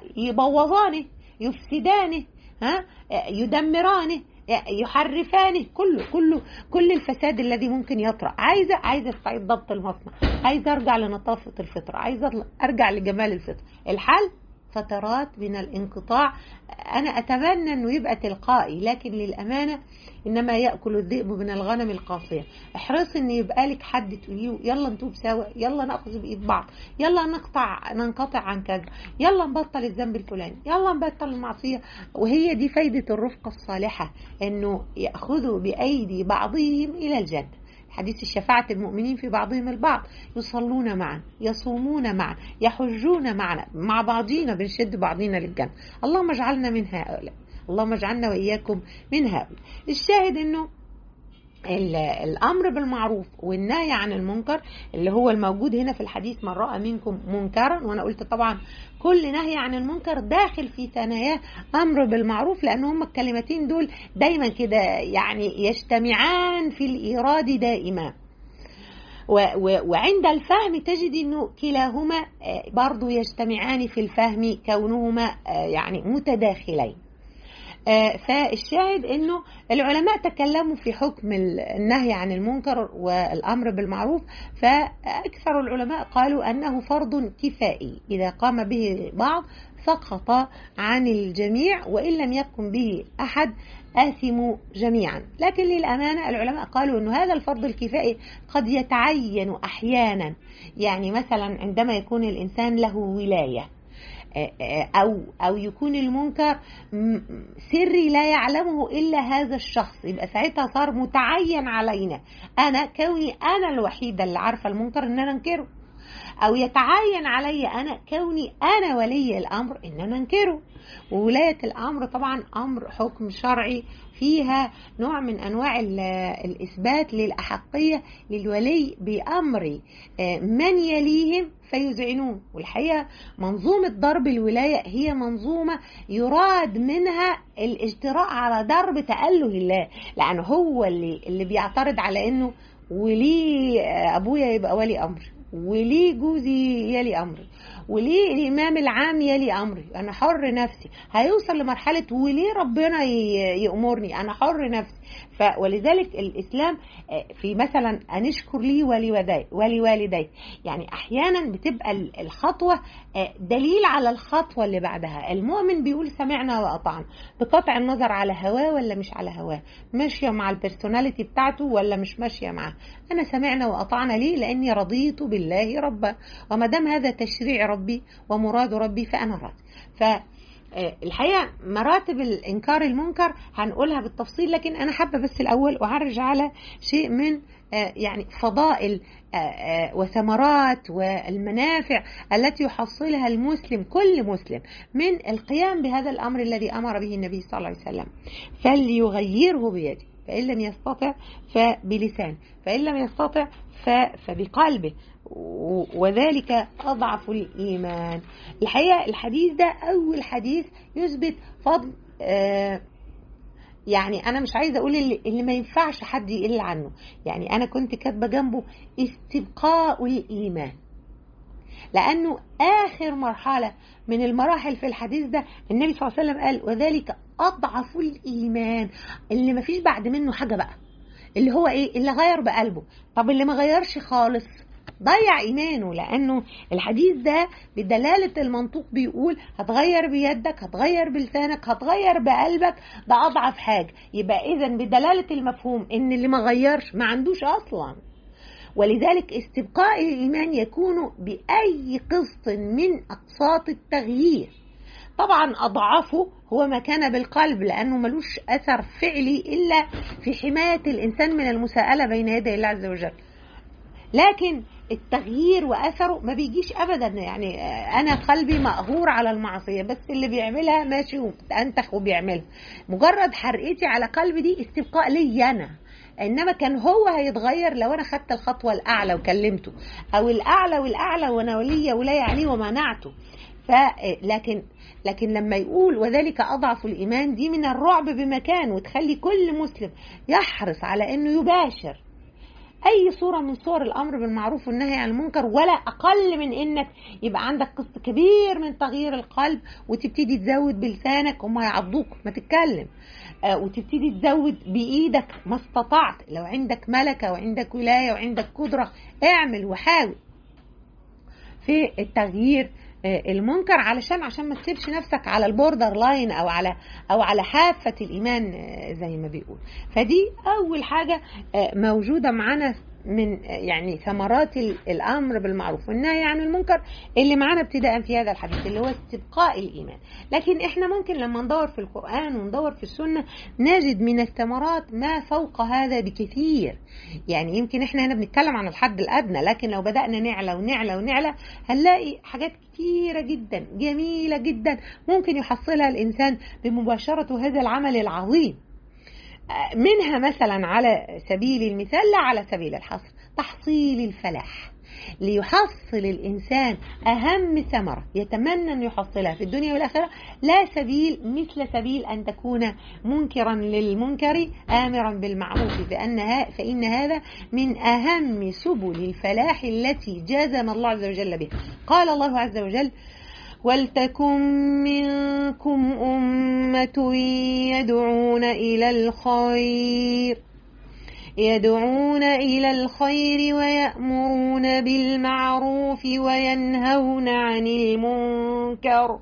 يبوظاني، يفسداني، ها، يدمراني، يحرفانه، كله كله كل الفساد الذي ممكن يطرأ. عايزه عايزه استعيد ضبط المصنع، عايزه ارجع لنظافه الفطره، عايزه ارجع لجمال الفطره. الحل فترات من الانقطاع، انا اتمنى انه يبقى تلقائي، لكن للامانه انما ياكل الذئب من الغنم القاصيه. احرص ان يبقى لك حد تقوليه يلا نتوب سوا، يلا ناخذ بايد بعض، يلا نقطع ننقطع عن كذا، يلا نبطل الذنب الفلاني، يلا نبطل المعصيه. وهي دي فايده الرفقه الصالحه، انه ياخذوا بايدي بعضهم الى الجنه. حديث الشفاعة المؤمنين في بعضهم البعض، يصلون معا، يصومون معا، يحجون معنا، مع بعضينا بنشد بعضينا للجنة. اللهم اجعلنا من هؤلاء، اللهم اجعلنا وإياكم من هؤلاء. الشاهد انه الأمر بالمعروف والنهي عن المنكر اللي هو الموجود هنا في الحديث: من رأى منكم منكرا، وأنا قلت طبعا كل نهي عن المنكر داخل في ثناياه أمر بالمعروف، لأن هم الكلمتين دول دايما كده يعني يجتمعان في الإيراد دائما، وعند الفهم تجد أنه كلاهما برضو يجتمعان في الفهم كونهما يعني متداخلين. فالشاهد انه العلماء تكلموا في حكم النهي عن المنكر والامر بالمعروف، فاكثر العلماء قالوا انه فرض كفائي، اذا قام به بعض سقط عن الجميع، وان لم يقم به احد آثموا جميعا. لكن للأمانة العلماء قالوا أن هذا الفرض الكفائي قد يتعين أحيانا، يعني مثلا عندما يكون الإنسان له ولاية، أو أو يكون المنكر سري لا يعلمه إلا هذا الشخص، يبقى ساعتها صار متعين علينا أنا كوني أنا الوحيدة اللي عارفة المنكر إن أنا أنكره، أو يتعين علي أنا كوني أنا ولي الأمر إن أنا أنكره. وولاية الأمر طبعا أمر حكم شرعي فيها نوع من أنواع الإثبات للأحقية للولي بأمر من يليهم فيذعنون. والحقيقة منظومة ضرب الولاية هي منظومة يراد منها الاجتراء على ضرب تأله الله، لأنه هو اللي, اللي بيعترض على أنه ولي أبويا يبقى ولي أمر، وليه جوزي يلي أمري، وليه الإمام العام يلي أمري، أنا حر نفسي. هيوصل لمرحلة وليه ربنا يأمرني، أنا حر نفسي. ولذلك الإسلام في مثلا أنشكر لي ولي والدي، يعني أحيانا بتبقى الخطوة دليل على الخطوة اللي بعدها. المؤمن بيقول سمعنا وأطعنا بقطع النظر على هواه ولا مش على هواه، ماشية مع البرسوناليتي بتاعته ولا مش ماشية معاه. أنا سمعنا وأطعنا ليه؟ لأني رضيت بالله ربا، وما دام هذا تشريع ربي ومراد ربي فأنا راضي. ف الحقيقة مراتب الإنكار المنكر هنقولها بالتفصيل، لكن أنا حابة بس الأول أعرج على شيء من يعني فضائل وثمرات والمنافع التي يحصلها المسلم كل مسلم من القيام بهذا الأمر الذي أمر به النبي صلى الله عليه وسلم. فليغيره بيده، فإن لم يستطع فبلسانه، فإن لم يستطع فبقلبه، وذلك أضعف الإيمان. الحقيقة الحديث ده أول حديث يثبت فضل آه يعني أنا مش عايزة أقول اللي, اللي ما ينفعش حد يقل عنه، يعني أنا كنت كاتبة جنبه استبقاء الإيمان، لأنه آخر مرحلة من المراحل في الحديث ده النبي صلى الله عليه وسلم قال وذلك أضعف الإيمان، اللي ما فيش بعد منه حاجة بقى، اللي هو إيه؟ اللي غير بقلبه. طب اللي ما غيرش خالص ضيع إيمانه، لأنه الحديث ده بدلالة المنطوق بيقول هتغير بيدك، هتغير بلسانك، هتغير بقلبك، ده أضعف حاجة. يبقى إذن بدلالة المفهوم إن اللي ما غيرش ما عندوش أصلا. ولذلك استبقاء الإيمان يكون بأي قسط من أقساط التغيير. طبعا أضعفه هو ما كان بالقلب، لأنه ملوش أثر فعلي إلا في حماية الإنسان من المساءلة بين يدي الله عز وجل، لكن التغيير وأثره ما بيجيش أبدا. يعني أنا قلبي مقهور على المعصية، بس اللي بيعملها ماشي وأنتخ وبيعملها، مجرد حرقتي على قلبي دي استبقاء لي أنا، إنما كان هو هيتغير لو أنا خدت الخطوة الأعلى وكلمته، أو الأعلى والأعلى وأنا ولي ولاية عليه ومنعته. فلكن لكن لما يقول وذلك أضعف الإيمان، دي من الرعب بمكان، وتخلي كل مسلم يحرص على أنه يباشر أي صورة من صور الأمر بالمعروف والنهي عن المنكر، ولا أقل من إنك يبقى عندك قسط كبير من تغيير القلب، وتبتدي تزود بلسانك، هم يعضوك ما تتكلم، آه وتبتدي تزود بإيدك ما استطعت، لو عندك ملكة وعندك ولاية وعندك قدرة اعمل وحاول في التغيير المنكر، علشان عشان ما تسيبش نفسك على البوردر لاين او على او على حافة الايمان زي ما بيقول. فدي اول حاجة موجودة معانا من يعني ثمرات الامر بالمعروف والنهي عن المنكر اللي معانا ابتداء في هذا الحديث، اللي هو استبقاء الايمان. لكن احنا ممكن لما ندور في القرآن وندور في السنة نجد من الثمرات ما فوق هذا بكثير. يعني يمكن احنا هنا بنتكلم عن الحد الادنى، لكن لو بدأنا نعلى ونعلى ونعلى هنلاقي حاجات كثيرة جدا جميلة جدا ممكن يحصلها الانسان بمباشرة هذا العمل العظيم. منها مثلا على سبيل المثال لا على سبيل الحصر تحصيل الفلاح، ليحصل الإنسان أهم ثمرة يتمنى أن يحصلها في الدنيا والآخرة، لا سبيل مثل سبيل أن تكون منكرا للمنكر آمرا بالمعروف، فإنها فإن هذا من أهم سبل الفلاح التي جازم الله عز وجل بها. قال الله عز وجل ولتكن منكم أمة يدعون إلى الخير يدعون إلى الخير ويأمرون بالمعروف وينهون عن المنكر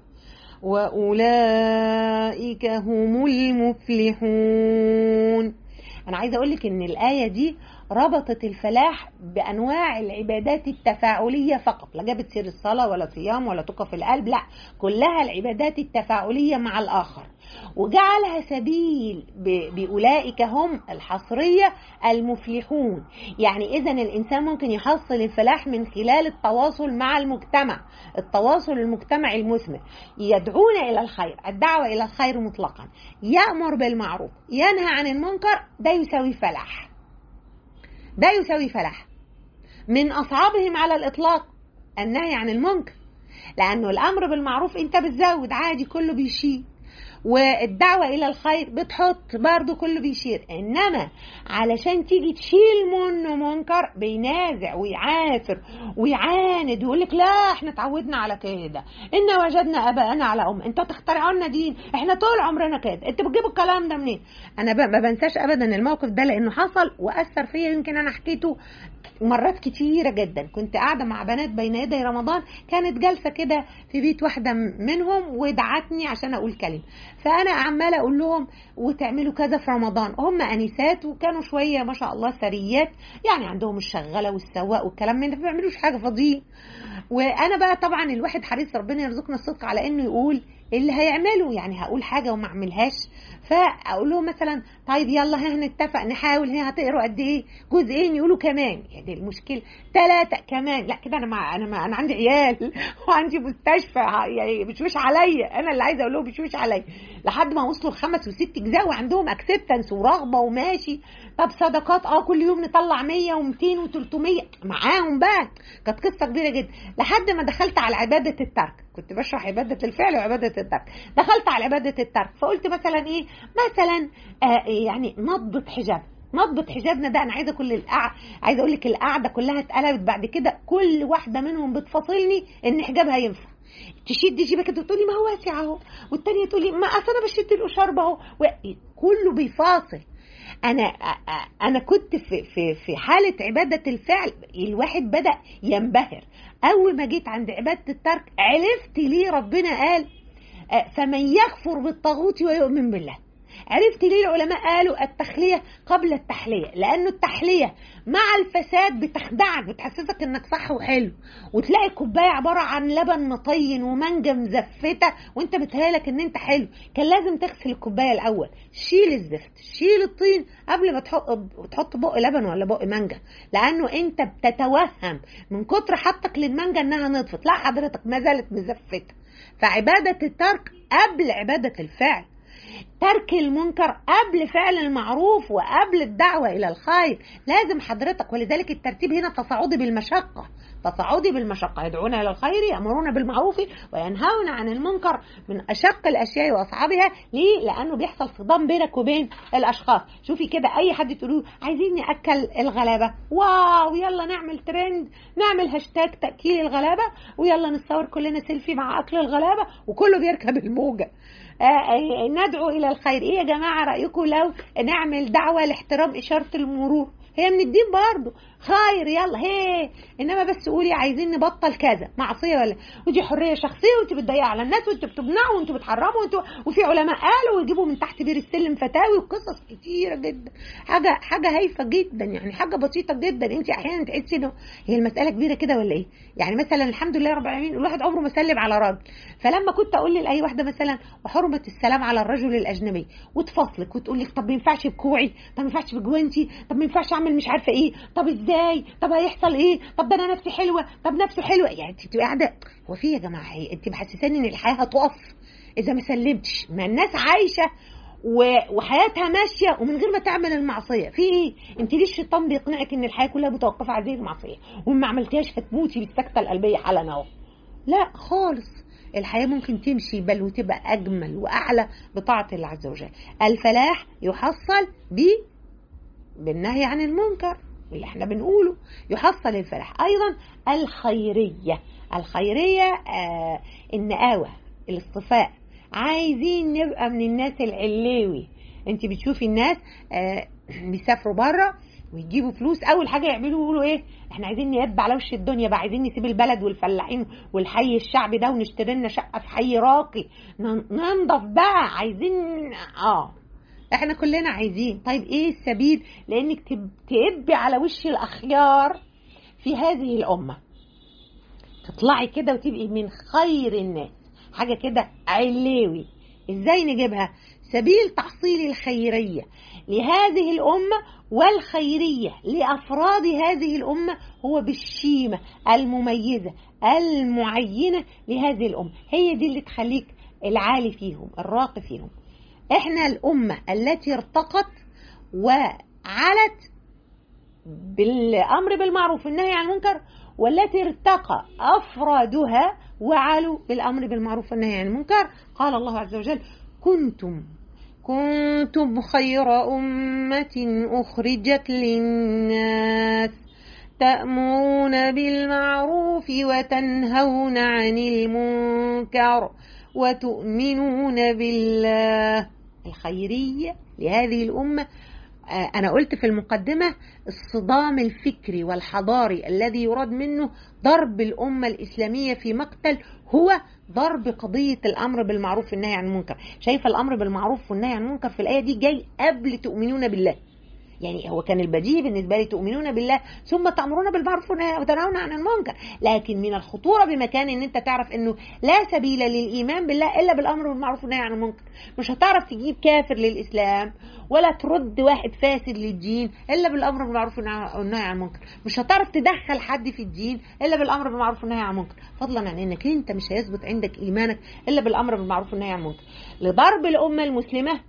وأولئك هم المفلحون. أنا عايزة أقولك إن الآية دي ربطت الفلاح بأنواع العبادات التفاعلية فقط، لا جابت سير الصلاة ولا صيام ولا توقف القلب، لا كلها العبادات التفاعلية مع الآخر، وجعلها سبيل بأولئك هم الحصرية المفلحون. يعني إذن الإنسان ممكن يحصل الفلاح من خلال التواصل مع المجتمع، التواصل المجتمعي المثمر. يدعون إلى الخير، الدعوة إلى الخير مطلقا، يأمر بالمعروف ينهى عن المنكر، ده يساوي فلاح، ده يساوي فلاح. من أصعبهم على الإطلاق النهي عن المنكر، لأنه الأمر بالمعروف أنت بتزود عادي كله بيشيل، والدعوة إلى الخير بتحط برضو كله بيشير. إنما علشان تيجي تشيل منه منكر بينازع ويعافر ويعاند ويقول لك لا احنا اتعودنا على كده، إن وجدنا آباءنا على أم، انتوا تخترعوا لنا دين، احنا طول عمرنا كده، انتوا بتجيبوا الكلام ده منين؟ أنا ما بنساش أبدا الموقف ده لأنه حصل وأثر فيا، يمكن أنا حكيته مرات كتيرة جدا. كنت قاعدة مع بنات بين يدي رمضان، كانت جلسة كده في بيت واحدة منهم ودعتني عشان أقول كلمة، فأنا عمالة أقول لهم وتعملوا كذا في رمضان. هم أنسات وكانوا شوية ما شاء الله ثريات، يعني عندهم الشغالة والسواق والكلام من ده، ما بيعملوش حاجة فاضيين. وأنا بقى طبعا الواحد حريص ربنا يرزقنا الصدق على إنه يقول اللي هيعمله، يعني هقول حاجة وما اعملهاش. فاقول لهم مثلا طيب يلا هنتفق نحاول، هي هتقروا قد ايه؟ جزئين، يقولوا كمان، يعني دي المشكله، ثلاثه كمان، لا كده انا مع انا مع انا عندي عيال وعندي مستشفى، يعني بيشوش عليا، انا اللي عايزه اقول لهم بيشوش عليا، لحد ما وصلوا لخمس وست اجزاء وعندهم اكسبتنس ورغبه وماشي. طب صدقات اه كل يوم نطلع مية ومتين وتلتمية معاهم بقى، كانت قصه كبيره جدا. لحد ما دخلت على عباده الترك، كنت بشرح عباده الفعل وعباده الترك، دخلت على عباده الترك فقلت مثلا ايه، مثلا آه يعني نضبط حجاب، نضبط حجابنا ده. انا عايزه كل القعده، عايزه اقول لك القعده كلها اتقلبت بعد كده، كل واحده منهم بتفاصلني ان حجابها ينفع، تشد جيبك كده تقولي ما هو واسع اهو، والتانيه تقولي ما اصل انا بشد له شربه اهو، كله بيفاصل. انا انا كنت في في في حاله عباده الفعل، الواحد بدا ينبهر. اول ما جيت عند عباده الترك عرفت ليه ربنا قال فمن يكفر بالطاغوت ويؤمن بالله. عرفت ليه العلماء قالوا التخلية قبل التحلية، لأنه التحلية مع الفساد بتخدعك، بتحسسك انك صح وحلو، وتلاقي كوباية عبارة عن لبن مطين ومانجا مزفتة وانت بتهيالك ان انت حلو. كان لازم تغسل الكوباية الأول، شيل الزفت، شيل الطين قبل ما تحط تحط بق لبن ولا بق مانجا، لأنه انت بتتوهم من كتر حطك للمانجا انها نطفت، لا حضرتك ما زالت مزفتة. فعبادة الترك قبل عبادة الفعل، ترك المنكر قبل فعل المعروف وقبل الدعوة إلى الخير، لازم حضرتك. ولذلك الترتيب هنا تصاعدي بالمشقة، تصاعدي بالمشقة، يدعون إلى الخير، يأمرون بالمعروف وينهون عن المنكر، من أشق الأشياء وأصعبها. ليه؟ لأنه بيحصل صدام بينك وبين الأشخاص. شوفي كده أي حد تقولوا عايزين نأكل الغلابة، واو يلا نعمل ترند، نعمل هاشتاج تأكيل الغلابة، ويلا نتصور كلنا سيلفي مع أكل الغلابة، وكله بيركب الموجة. آه ندعو إلى الخير. إيه يا جماعة رأيكم لو نعمل دعوة لاحترام إشارة المرور؟ هي من الدين برضو، خير يلا هي. انما بس قولي عايزين نبطل كذا، معصيه ولا، ودي حريه شخصيه، وانت بتضيقوا على الناس، وانت بتمنعوا، وانت بتحرموا، وانت، وفي علماء قالوا ويجيبوا من تحت بير السلم فتاوي وقصص كتيره جدا. حاجه حاجه هايفه جدا، يعني حاجه بسيطه جدا. انت احيانا تحسي انه هي المساله كبيره كده ولا ايه؟ يعني مثلا الحمد لله رب العالمين الواحد عمره ما سلم على راجل، فلما كنت اقول لاي واحده مثلا وحرمه السلام على الرجل الاجنبي، وتفصلك وتقول لك طب ما ينفعش بكوعي، طب ما ينفعش بجوانتي، طب ما ينفعش اعمل مش عارفه ايه، طب ازاي، طب هيحصل ايه، طب ده انا نفسي حلوه، طب نفسه حلوه، يعني انت بتبقى قاعده هو في يا جماعه، هي انت محسساني ان الحياه هتقف اذا ما سلمتش؟ ما الناس عايشه وحياتها ماشيه ومن غير ما تعمل المعصيه، في ايه؟ انت ليه الشيطان بيقنعك ان الحياه كلها متوقفه على هذه المعصيه، وما عملتيهاش هتموتي بالسكته القلبيه حالا اهو؟ لا خالص، الحياة ممكن تمشي بل وتبقى أجمل وأعلى بطاعة الله عز وجل. الفلاح يحصل ب بالنهي عن المنكر اللي احنا بنقوله، يحصل الفلاح. أيضا الخيرية، الخيرية آه النقاوة، الاصطفاء، عايزين نبقى من الناس العلوي. انت بتشوفي الناس آه بيسافروا بره ويجيبوا فلوس، اول حاجه يعملوا يقولوا ايه؟ احنا عايزين نيب على وش الدنيا بقى، عايزين نسيب البلد والفلاحين والحي الشعبي ده ونشتري لنا شقه في حي راقي ننضف بقى، عايزين اه احنا كلنا عايزين. طيب ايه السبيل لانك تبي على وش الاخيار في هذه الامه، تطلعي كده وتبقي من خير الناس، حاجه كده علوي؟ ازاي نجيبها؟ سبيل تحصيل الخيريه لهذه الامه والخيرية لأفراد هذه الأمة هو بالشيمة المميزة المعينة لهذه الأمة، هي دي اللي تخليك العالي فيهم الراقي فيهم. احنا الأمة التي ارتقت وعلت بالأمر بالمعروف والنهي عن المنكر، والتي ارتقى أفرادها وعلوا بالأمر بالمعروف والنهي عن المنكر. قال الله عز وجل كنتم كنتم خير أمة أخرجت للناس تأمرون بالمعروف وتنهون عن المنكر وتؤمنون بالله. الخيرية لهذه الأمة، أنا قلت في المقدمة الصدام الفكري والحضاري الذي يراد منه ضرب الأمة الإسلامية في مقتل هو ضرب قضية الأمر بالمعروف والنهي عن المنكر. شايفة الأمر بالمعروف والنهي عن المنكر في الآية دي جاي قبل تؤمنون بالله. يعني هو كان البديهي بالنسبة لي تؤمنون بالله ثم تأمرون بالمعروف وتنهون عن المنكر، لكن من الخطورة بمكان ان انت تعرف انه لا سبيل للإيمان بالله إلا بالأمر بالمعروف والنهي عن المنكر. مش هتعرف تجيب كافر للإسلام ولا ترد واحد فاسد للدين إلا بالأمر بالمعروف والنهي عن المنكر. مش هتعرف تدخل حد في الدين إلا بالأمر بالمعروف والنهي عن المنكر، فضلا عن انك انت مش هيثبت عندك إيمانك إلا بالأمر بالمعروف والنهي عن المنكر. لضرب الأمة المسلمة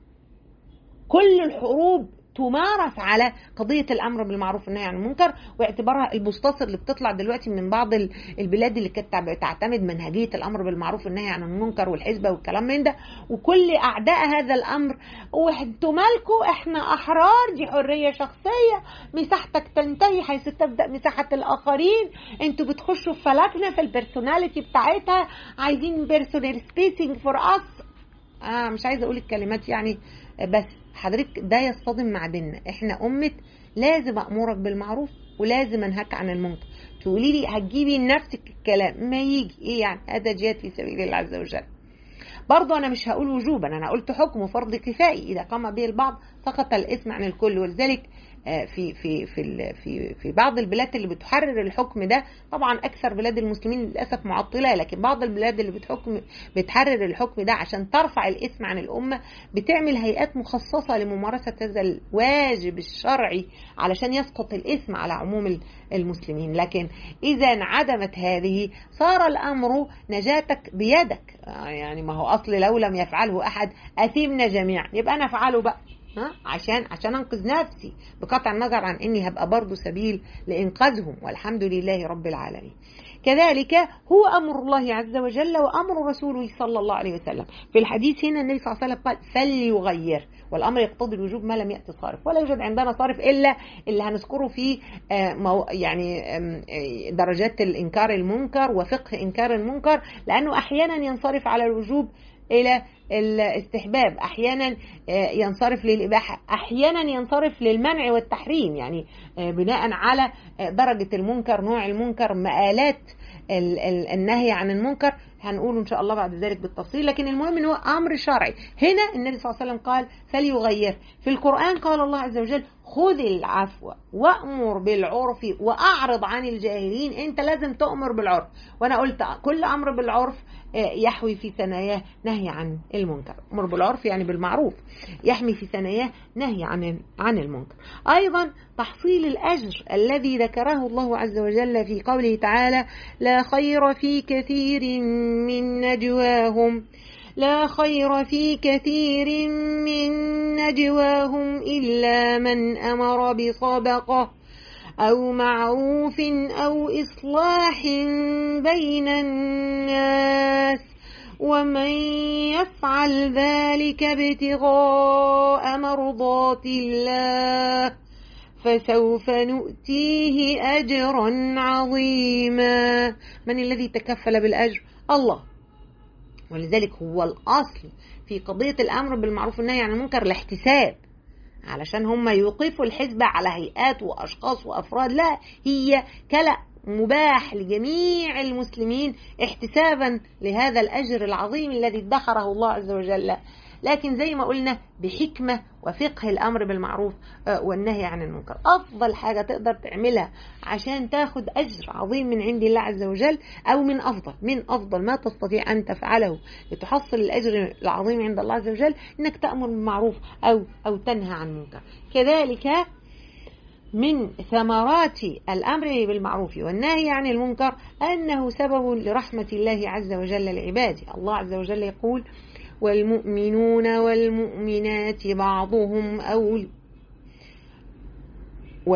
كل الحروب تمارس على قضية الأمر بالمعروف والنهي عن المنكر، واعتبارها البوستاصر اللي بتطلع دلوقتي من بعض البلاد اللي كانت تعتمد منهجية الأمر بالمعروف والنهي عن المنكر والحزبة والكلام من ده، وكل أعداء هذا الأمر وانتوا مالكوا احنا أحرار، دي حرية شخصية، مساحتك تنتهي حيث تبدأ مساحة الآخرين، انتوا بتخشوا في فلكنا في البيرسوناليتي بتاعتها، عايزين بيرسونال سبيسنج فور أس. آه مش عايزة أقول الكلمات يعني، بس حضرتك ده يصطدم مع ديننا. احنا أمة لازم أأمرك بالمعروف ولازم أنهك عن المنكر. تقولي لي هتجيبي لنفسك الكلام ما يجي ايه يعني؟ هذا جهاد في سبيل الله عز وجل. برضو أنا مش هقول وجوبا، أنا قلت حكم فرض كفائي، إذا قام به البعض سقط الإثم عن الكل. ولذلك في في في في في بعض البلاد اللي بتحرر الحكم ده، طبعا اكثر بلاد المسلمين للاسف معطله، لكن بعض البلاد اللي بتحكم بتحرر الحكم ده عشان ترفع الاثم عن الامه بتعمل هيئات مخصصه لممارسه هذا الواجب الشرعي علشان يسقط الاثم على عموم المسلمين. لكن اذا انعدمت هذه صار الامر نجاتك بيدك، يعني ما هو اصل لو لم يفعله احد اثمنا جميعا، يبقى انا افعله بقى ها عشان عشان انقذ نفسي، بقطع النظر عن اني هبقى برضو سبيل لانقاذهم، والحمد لله رب العالمين. كذلك هو امر الله عز وجل وامر رسوله صلى الله عليه وسلم. في الحديث هنا النبي صلى الله عليه وسلم قال فليغير، والامر يقتضي الوجوب ما لم ياتي صارف، ولا يوجد عندنا صارف الا اللي هنذكره في يعني درجات الانكار المنكر وفقه انكار المنكر، لانه احيانا ينصرف على الوجوب إلى الاستحباب، أحيانا ينصرف للإباحة، أحيانا ينصرف للمنع والتحريم، يعني بناء على درجة المنكر، نوع المنكر، مآلات النهي عن المنكر، هنقول إن شاء الله بعد ذلك بالتفصيل. لكن المهم إنه أمر شرعي. هنا النبي صلى الله عليه وسلم قال فليغير. في القرآن قال الله عز وجل خذ العفو وأمر بالعرف وأعرض عن الجاهلين. أنت لازم تأمر بالعرف، وأنا قلت كل أمر بالعرف يحوي في ثناياه نهي عن المنكر. أمر بالعرف يعني بالمعروف، يحمي في ثناياه نهي عن عن المنكر. أيضا تحصيل الأجر الذي ذكره الله عز وجل في قوله تعالى لا خير في كثير من نجواهم لا خير في كثير من نجواهم إلا من أمر بصدقة أو معروف أو إصلاح بين الناس ومن يفعل ذلك ابتغاء مرضات الله فسوف نؤتيه أجرا عظيما. من الذي تكفل بالأجر؟ الله. ولذلك هو الأصل في قضية الأمر بالمعروف والنهي عن المنكر الاحتساب، علشان هم يوقفوا الحزبة على هيئات وأشخاص وأفراد، لا، هي كلا مباح لجميع المسلمين احتسابا لهذا الأجر العظيم الذي ادخره الله عز وجل، لكن زي ما قلنا بحكمة وفقه الأمر بالمعروف والنهي عن المنكر. أفضل حاجة تقدر تعملها عشان تاخد أجر عظيم من عند الله عز وجل، أو من أفضل من أفضل ما تستطيع أن تفعله لتحصل الأجر العظيم عند الله عز وجل، إنك تأمر بالمعروف أو أو تنهى عن المنكر. كذلك من ثمرات الأمر بالمعروف والنهي عن المنكر أنه سبب لرحمة الله عز وجل لعباده. الله عز وجل يقول والمؤمنون والمؤمنات بعضهم أول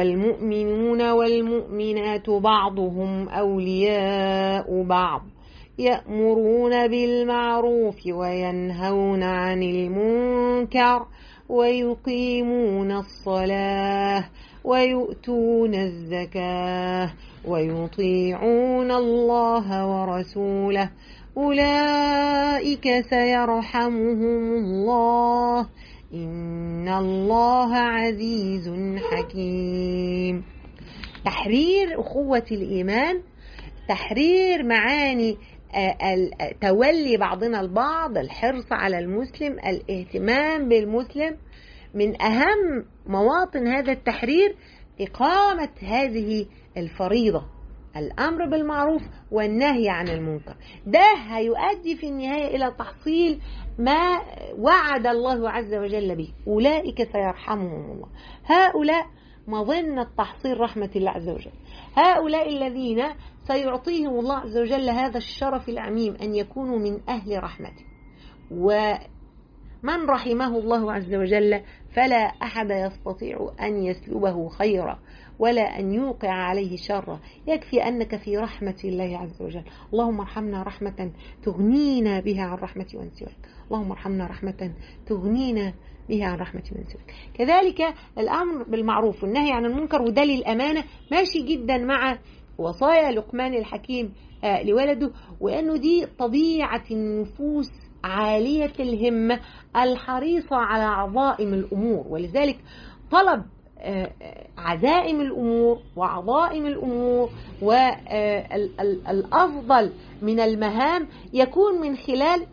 والمؤمنون والمؤمنات بعضهم أولياء بعض يأمرون بالمعروف وينهون عن المنكر ويقيمون الصلاة ويؤتون الزكاة ويطيعون الله ورسوله أولئك سيرحمهم الله إن الله عزيز حكيم. تحرير أخوة الإيمان، تحرير معاني تولي بعضنا البعض، الحرص على المسلم، الاهتمام بالمسلم. من أهم مواطن هذا التحرير إقامة هذه الفريضة، الأمر بالمعروف والنهي عن المنكر. ده هيؤدي في النهاية إلى تحصيل ما وعد الله عز وجل به، أولئك سيرحمهم الله. هؤلاء مظنة تحصيل رحمة الله عز وجل، هؤلاء الذين سيعطيهم الله عز وجل هذا الشرف العميم أن يكونوا من أهل رحمته. ومن رحمه الله عز وجل فلا أحد يستطيع أن يسلبه خيرا ولا أن يوقع عليه شرا. يكفي أنك في رحمة الله عز وجل. اللهم ارحمنا رحمة تغنينا بها عن رحمة من سواك، اللهم ارحمنا رحمة تغنينا بها عن رحمة من سواك. كذلك الأمر بالمعروف والنهي عن المنكر، وده للأمانة ماشي جدا مع وصايا لقمان الحكيم لولده، وأنه دي طبيعة النفوس عالية الهمة الحريصة على عظائم الأمور. ولذلك طلب عزائم الأمور وعظائم الأمور والأفضل من المهام يكون من خلال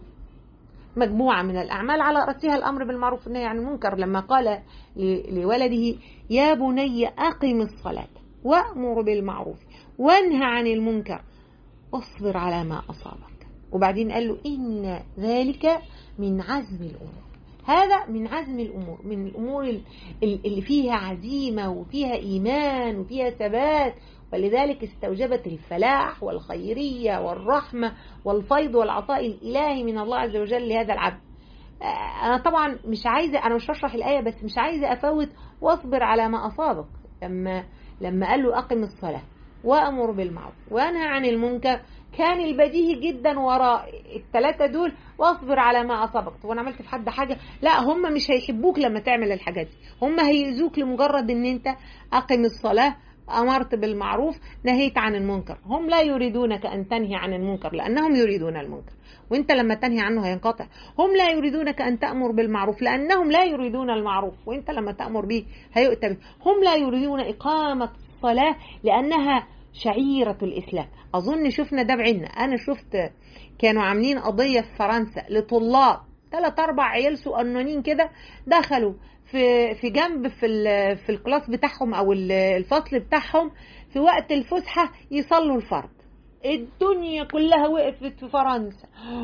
مجموعة من الأعمال على رأسها الأمر بالمعروف والنهي عن المنكر. لما قال لولده يا بني أقم الصلاة وأمر بالمعروف وانهى عن المنكر واصبر على ما أصابك، وبعدين قال له إن ذلك من عزم الأمور. هذا من عزم الأمور، من الأمور اللي فيها عزيمة وفيها إيمان وفيها ثبات، ولذلك استوجبت الفلاح والخيرية والرحمة والفيض والعطاء الإلهي من الله عز وجل لهذا العبد. أنا طبعا مش عايزة، أنا مش هشرح الآية بس مش عايزة أفوت واصبر على ما أصابك. لما لما قال له أقم الصلاة وأمر بالمعروف وأنهى عن المنكر، كان البديهي جدا وراء الثلاثة دول واصبر على ما أصابك. وانا عملت في حد حاجة؟ لا، هم مش هيحبوك لما تعمل الحاجات دي، هم هيأذوك لمجرد ان انت أقم الصلاة، أمرت بالمعروف، نهيت عن المنكر. هم لا يريدونك أن تنهي عن المنكر لأنهم يريدون المنكر، وانت لما تنهي عنه هينقطع. هم لا يريدونك أن تأمر بالمعروف لأنهم لا يريدون المعروف، وانت لما تأمر به هيؤتى به. هم لا يريدون إقامة الصلاة لأنها شعيرة الإسلام. أظن شفنا ده بعيننا. أنا شفت كانوا عاملين قضية في فرنسا لطلاب، ثلاث أربع عيال صغننين كده دخلوا في في جنب في في الكلاس بتاعهم أو الفصل بتاعهم في وقت الفسحة يصلوا الفرض. الدنيا كلها وقفت في فرنسا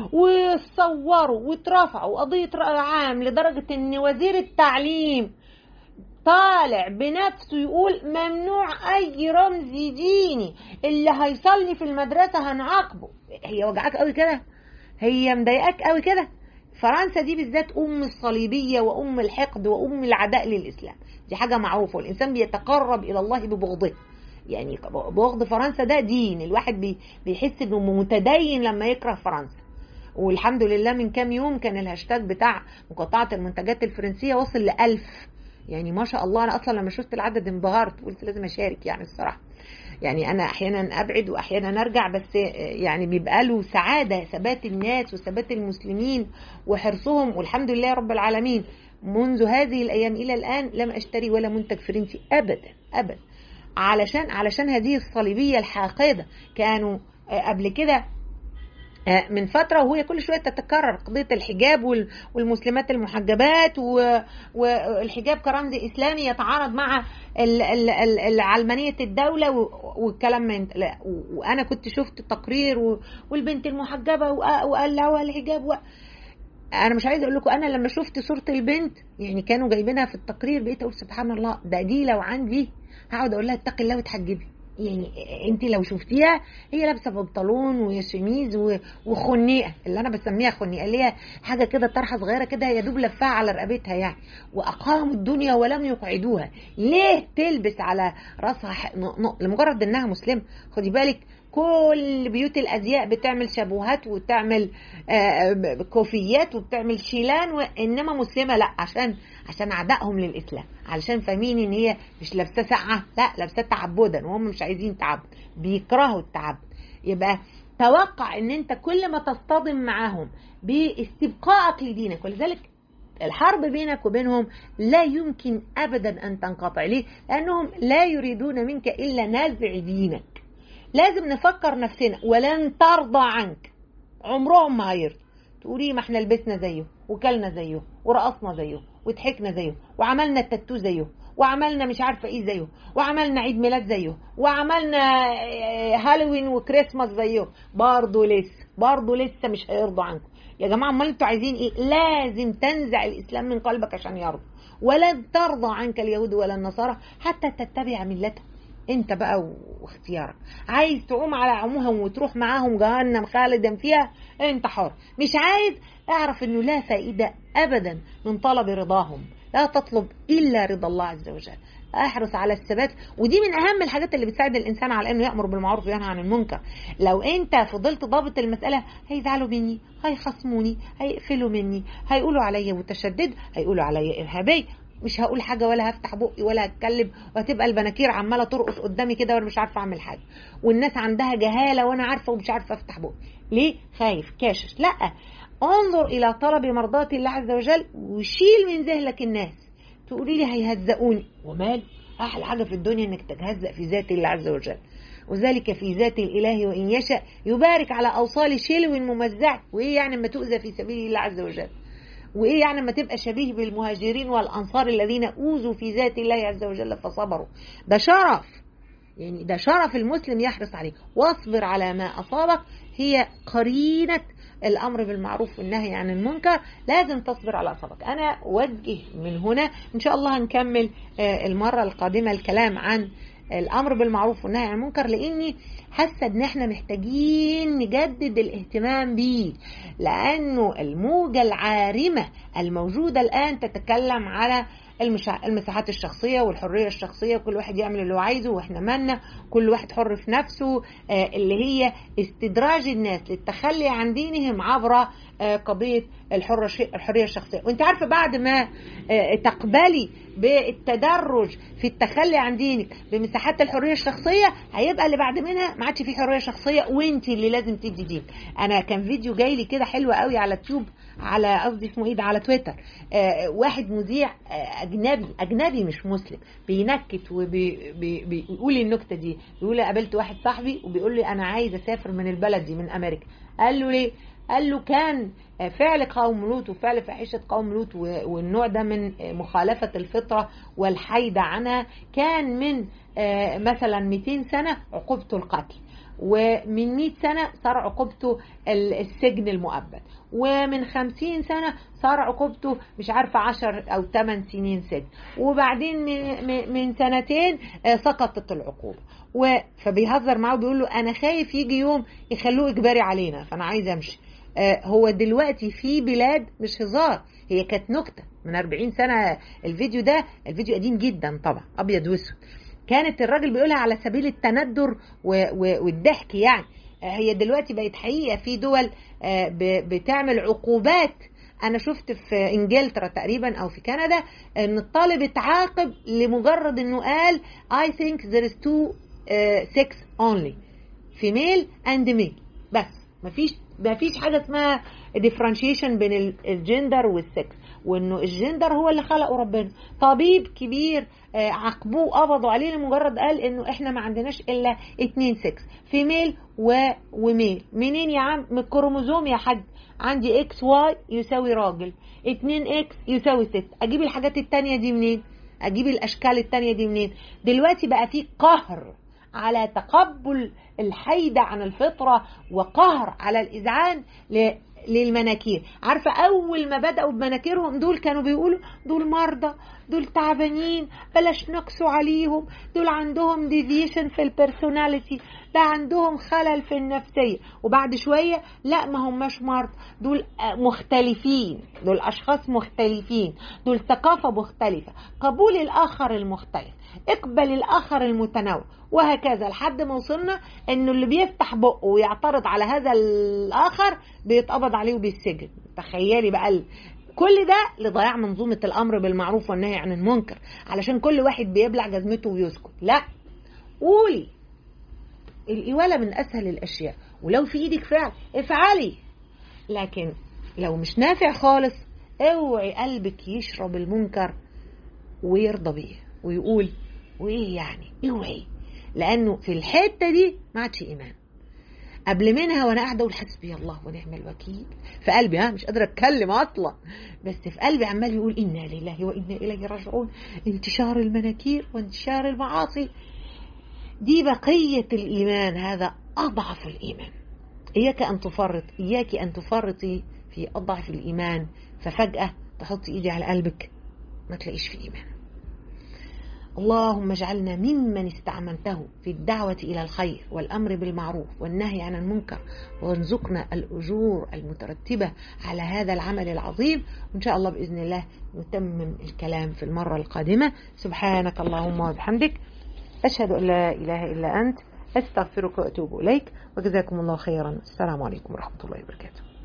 وصوروا واترفعوا قضية رأي عام، لدرجة إن وزير التعليم طالع بنفسه يقول ممنوع أي رمز ديني، اللي هيصلي في المدرسة هنعاقبه. هي وجعك قوي كده؟ هي مضايقاك قوي كده؟ فرنسا دي بالذات أم الصليبية وأم الحقد وأم العداء للإسلام، دي حاجة معروفة، والإنسان بيتقرب إلى الله ببغضه. يعني بغض فرنسا ده دين، الواحد بيحس إنه متدين لما يكره فرنسا. والحمد لله من كام يوم كان الهاشتاج بتاع مقاطعة المنتجات الفرنسية وصل لألف، يعني ما شاء الله. أنا أصلا لما شفت العدد انبهرت، قلت لازم أشارك يعني الصراحة. يعني أنا أحيانا أبعد وأحيانا أرجع، بس يعني بيبقى له سعادة ثبات الناس وثبات المسلمين وحرصهم، والحمد لله رب العالمين. منذ هذه الأيام إلى الآن لم أشتري ولا منتج فرنسي أبدا أبدا، علشان علشان هذه الصليبية الحاقدة. كانوا قبل كده من فترة وهي كل شوية تتكرر قضية الحجاب والمسلمات المحجبات، والحجاب كرمز إسلامي يتعارض مع علمانية الدولة والكلام من لا. وأنا كنت شفت تقرير والبنت المحجبة وقال لها الحجاب و... أنا مش عايزة أقول لكم، أنا لما شفت صورة البنت يعني كانوا جايبينها في التقرير بقيت أقول سبحان الله، ده دي لو عندي هقعد أقول لها اتقي الله وتحجبي. يعني انت لو شفتيها هي لابسه بنطلون وشميز وخنيقه، اللي انا بسميها خنيقه، اللي هي حاجه كده طرحه صغيره كده يا دوب لفاها على رقبتها يعني، واقاموا الدنيا ولم يقعدوها. ليه تلبس على راسها لمجرد انها مسلمه؟ خدي بالك كل بيوت الازياء بتعمل شابوهات وتعمل كوفيات وبتعمل شيلان، وانما مسلمه لا، عشان عشان عدائهم للاسلام، علشان فاهمين ان هي مش لابسه ساعه، لا لابسه تعبدا، وهم مش عايزين تعبد، بيكرهوا التعبد. يبقى توقع ان انت كل ما تصطدم معاهم باستبقائك لدينك، ولذلك الحرب بينك وبينهم لا يمكن ابدا ان تنقطع. ليه؟ لانهم لا يريدون منك الا نزع دينك. لازم نفكر نفسنا، ولن ترضى عنك، عمرهم ما هيرضوا. تقولي ما احنا لبسنا زيه وكلنا زيه ورقصنا زيه وضحكنا زيه وعملنا التاتو زيه وعملنا مش عارفه ايه زيه وعملنا عيد ميلاد زيه وعملنا هالوين وكريسماس زيه، برضه لسه برضه لسه مش هيرضوا عنكم. يا جماعه امال انتوا عايزين ايه؟ لازم تنزع الاسلام من قلبك عشان يرضوا. ولن ترضى عنك اليهود ولا النصارى حتى تتبع ملتهم. انت بقى واختيارك، عايز تعوم على عموهم وتروح معاهم جهنم خالدا فيها، انت حر. مش عايز، اعرف انه لا فائدة ابدا من طلب رضاهم، لا تطلب الا رضا الله عز وجل. احرص على الثبات، ودي من اهم الحاجات اللي بتساعد الانسان على انه يأمر بالمعروف وينهى عن المنكر. لو انت فضلت ضابط المسألة، هيزعلوا مني، هيخصموني، هيقفلوا مني، هيقولوا عليا متشدد، هيقولوا عليا ارهابي، مش هقول حاجه ولا هفتح بقي ولا هتكلم، وهتبقى البناكير عماله ترقص قدامي كده وانا مش عارفه اعمل حاجه، والناس عندها جهاله وانا عارفه ومش عارفه افتح بقي. ليه؟ خايف كاشش. لا، انظر الى طلب مرضات الله عز وجل، وشيل من ذهنك الناس. تقولي لي هيهزقوني، ومال؟ احلى حاجه في الدنيا انك تتهزق في ذات الله عز وجل، وذلك في ذات الاله وان يشاء يبارك على اوصال شلو ممزع. وايه يعني لما تؤذى في سبيل الله عز وجل؟ وايه يعني ما تبقى شبيه بالمهاجرين والانصار الذين اوذوا في ذات الله عز وجل فصبروا؟ ده شرف، يعني ده شرف المسلم يحرص عليه. واصبر على ما اصابك هي قرينة الامر بالمعروف والنهي عن المنكر، لازم تصبر على اصابك. انا اوجه من هنا، ان شاء الله هنكمل المرة القادمة الكلام عن الامر بالمعروف والنهي عن المنكر، لاني حاسه ان احنا محتاجين نجدد الاهتمام بيه، لانه الموجه العارمه الموجوده الان تتكلم على المساحات الشخصيه والحريه الشخصيه، وكل واحد يعمل اللي هو عايزه واحنا مالنا، كل واحد حر في نفسه، اللي هي استدراج الناس للتخلي عن دينهم عبر قضيه الحريه الشخصيه. وانت عارفه بعد ما تقبلي بالتدرج في التخلي عن دينك بمساحات الحريه الشخصيه، هيبقى اللي بعد منها ما عادش فيه حريه شخصيه، وانت اللي لازم تدي دينك. انا كان فيديو جاي لي كده حلو قوي على تيوب، على قصدي اسمه ايه ده، على تويتر، آه واحد مذيع آه اجنبي اجنبي مش مسلم بينكت وبيقول النكته دي، بيقول قابلت واحد صاحبي وبيقول لي انا عايز اسافر من البلد دي من امريكا. قال له ليه؟ قال له كان فعل قوم لوط وفعل فاحشة قوم لوط والنوع ده من مخالفة الفطرة والحيدة عنها كان من مثلا مئتين سنة عقوبته القتل، ومن مئة سنة صار عقوبته السجن المؤبد، ومن خمسين سنة صار عقوبته مش عارفة عشر أو ثمان سنين سجن، وبعدين من سنتين سقطت العقوبة. فبيهزر معه بيقول له أنا خايف يجي يوم يخلوه إجباري علينا، فأنا عايز أمشي. هو دلوقتي في بلاد مش هزار، هي كانت نكتة من أربعين سنة. الفيديو ده الفيديو قديم جدا طبعا، أبيض واسود، كانت الراجل بيقولها على سبيل التندر والضحك يعني. هي دلوقتي بقت حقيقة في دول بتعمل عقوبات. أنا شفت في إنجلترا تقريبا أو في كندا إن الطالب اتعاقب لمجرد إنه قال I think there is two sex only female and male، بس مفيش مفيش حاجة اسمها differentiation بين الجندر والسكس، وانه الجندر هو اللي خلقه ربنا. طبيب كبير عاقبوه قبضوا عليه لمجرد قال انه احنا ما عندناش الا اتنين سكس، فيميل وميل. منين يا عم؟ من الكروموزوم يا حاج، عندي اكس واي يساوي راجل، اتنين اكس يساوي ست. اجيب الحاجات التانية دي منين؟ اجيب الاشكال التانية دي منين؟ دلوقتي بقى في قهر على تقبل الحيدة عن الفطرة، وقهر على الإذعان للمناكير. عارفة أول ما بدأوا بمناكيرهم دول كانوا بيقولوا دول مرضى، دول تعبانين، بلاش نقسوا عليهم، دول عندهم ديفيشن في البرسوناليتي، ده عندهم خلل في النفسية. وبعد شوية لا، ما هماش مرضى، دول مختلفين، دول أشخاص مختلفين، دول ثقافة مختلفة. قبول الآخر المختلف، اقبل الآخر المتنوع. وهكذا لحد ما وصلنا انه اللي بيفتح بقه ويعترض على هذا الاخر بيتقبض عليه وبيتسجن. تخيلي بقى كل ده لضياع منظومة الامر بالمعروف والنهي عن المنكر، علشان كل واحد بيبلع جزمته ويسكت. لا، قولي. الإوالة من اسهل الاشياء، ولو في ايدك فعل افعلي، لكن لو مش نافع خالص اوعي قلبك يشرب المنكر ويرضى بيه ويقول وايه يعني، اوعي، لانه في الحته دي ما عادش ايمان. قبل منها وانا قاعده اقول حسبي الله ونعم الوكيل في قلبي، ها مش قادره اتكلم اصلا، بس في قلبي عمال يقول انا لله وانا اليه راجعون، انتشار المناكير وانتشار المعاصي دي بقيه الايمان، هذا اضعف الايمان. اياك ان تفرط، اياك ان تفرطي في اضعف الايمان، ففجاه تحطي ايدي على قلبك ما تلاقيش في ايمان. اللهم اجعلنا ممن استعملته في الدعوة إلى الخير والأمر بالمعروف والنهي عن المنكر، وارزقنا الأجور المترتبة على هذا العمل العظيم. وإن شاء الله بإذن الله نتمم الكلام في المرة القادمة. سبحانك اللهم وبحمدك، أشهد أن لا إله إلا أنت، أستغفرك وأتوب إليك، وجزاكم الله خيرا. السلام عليكم ورحمة الله وبركاته.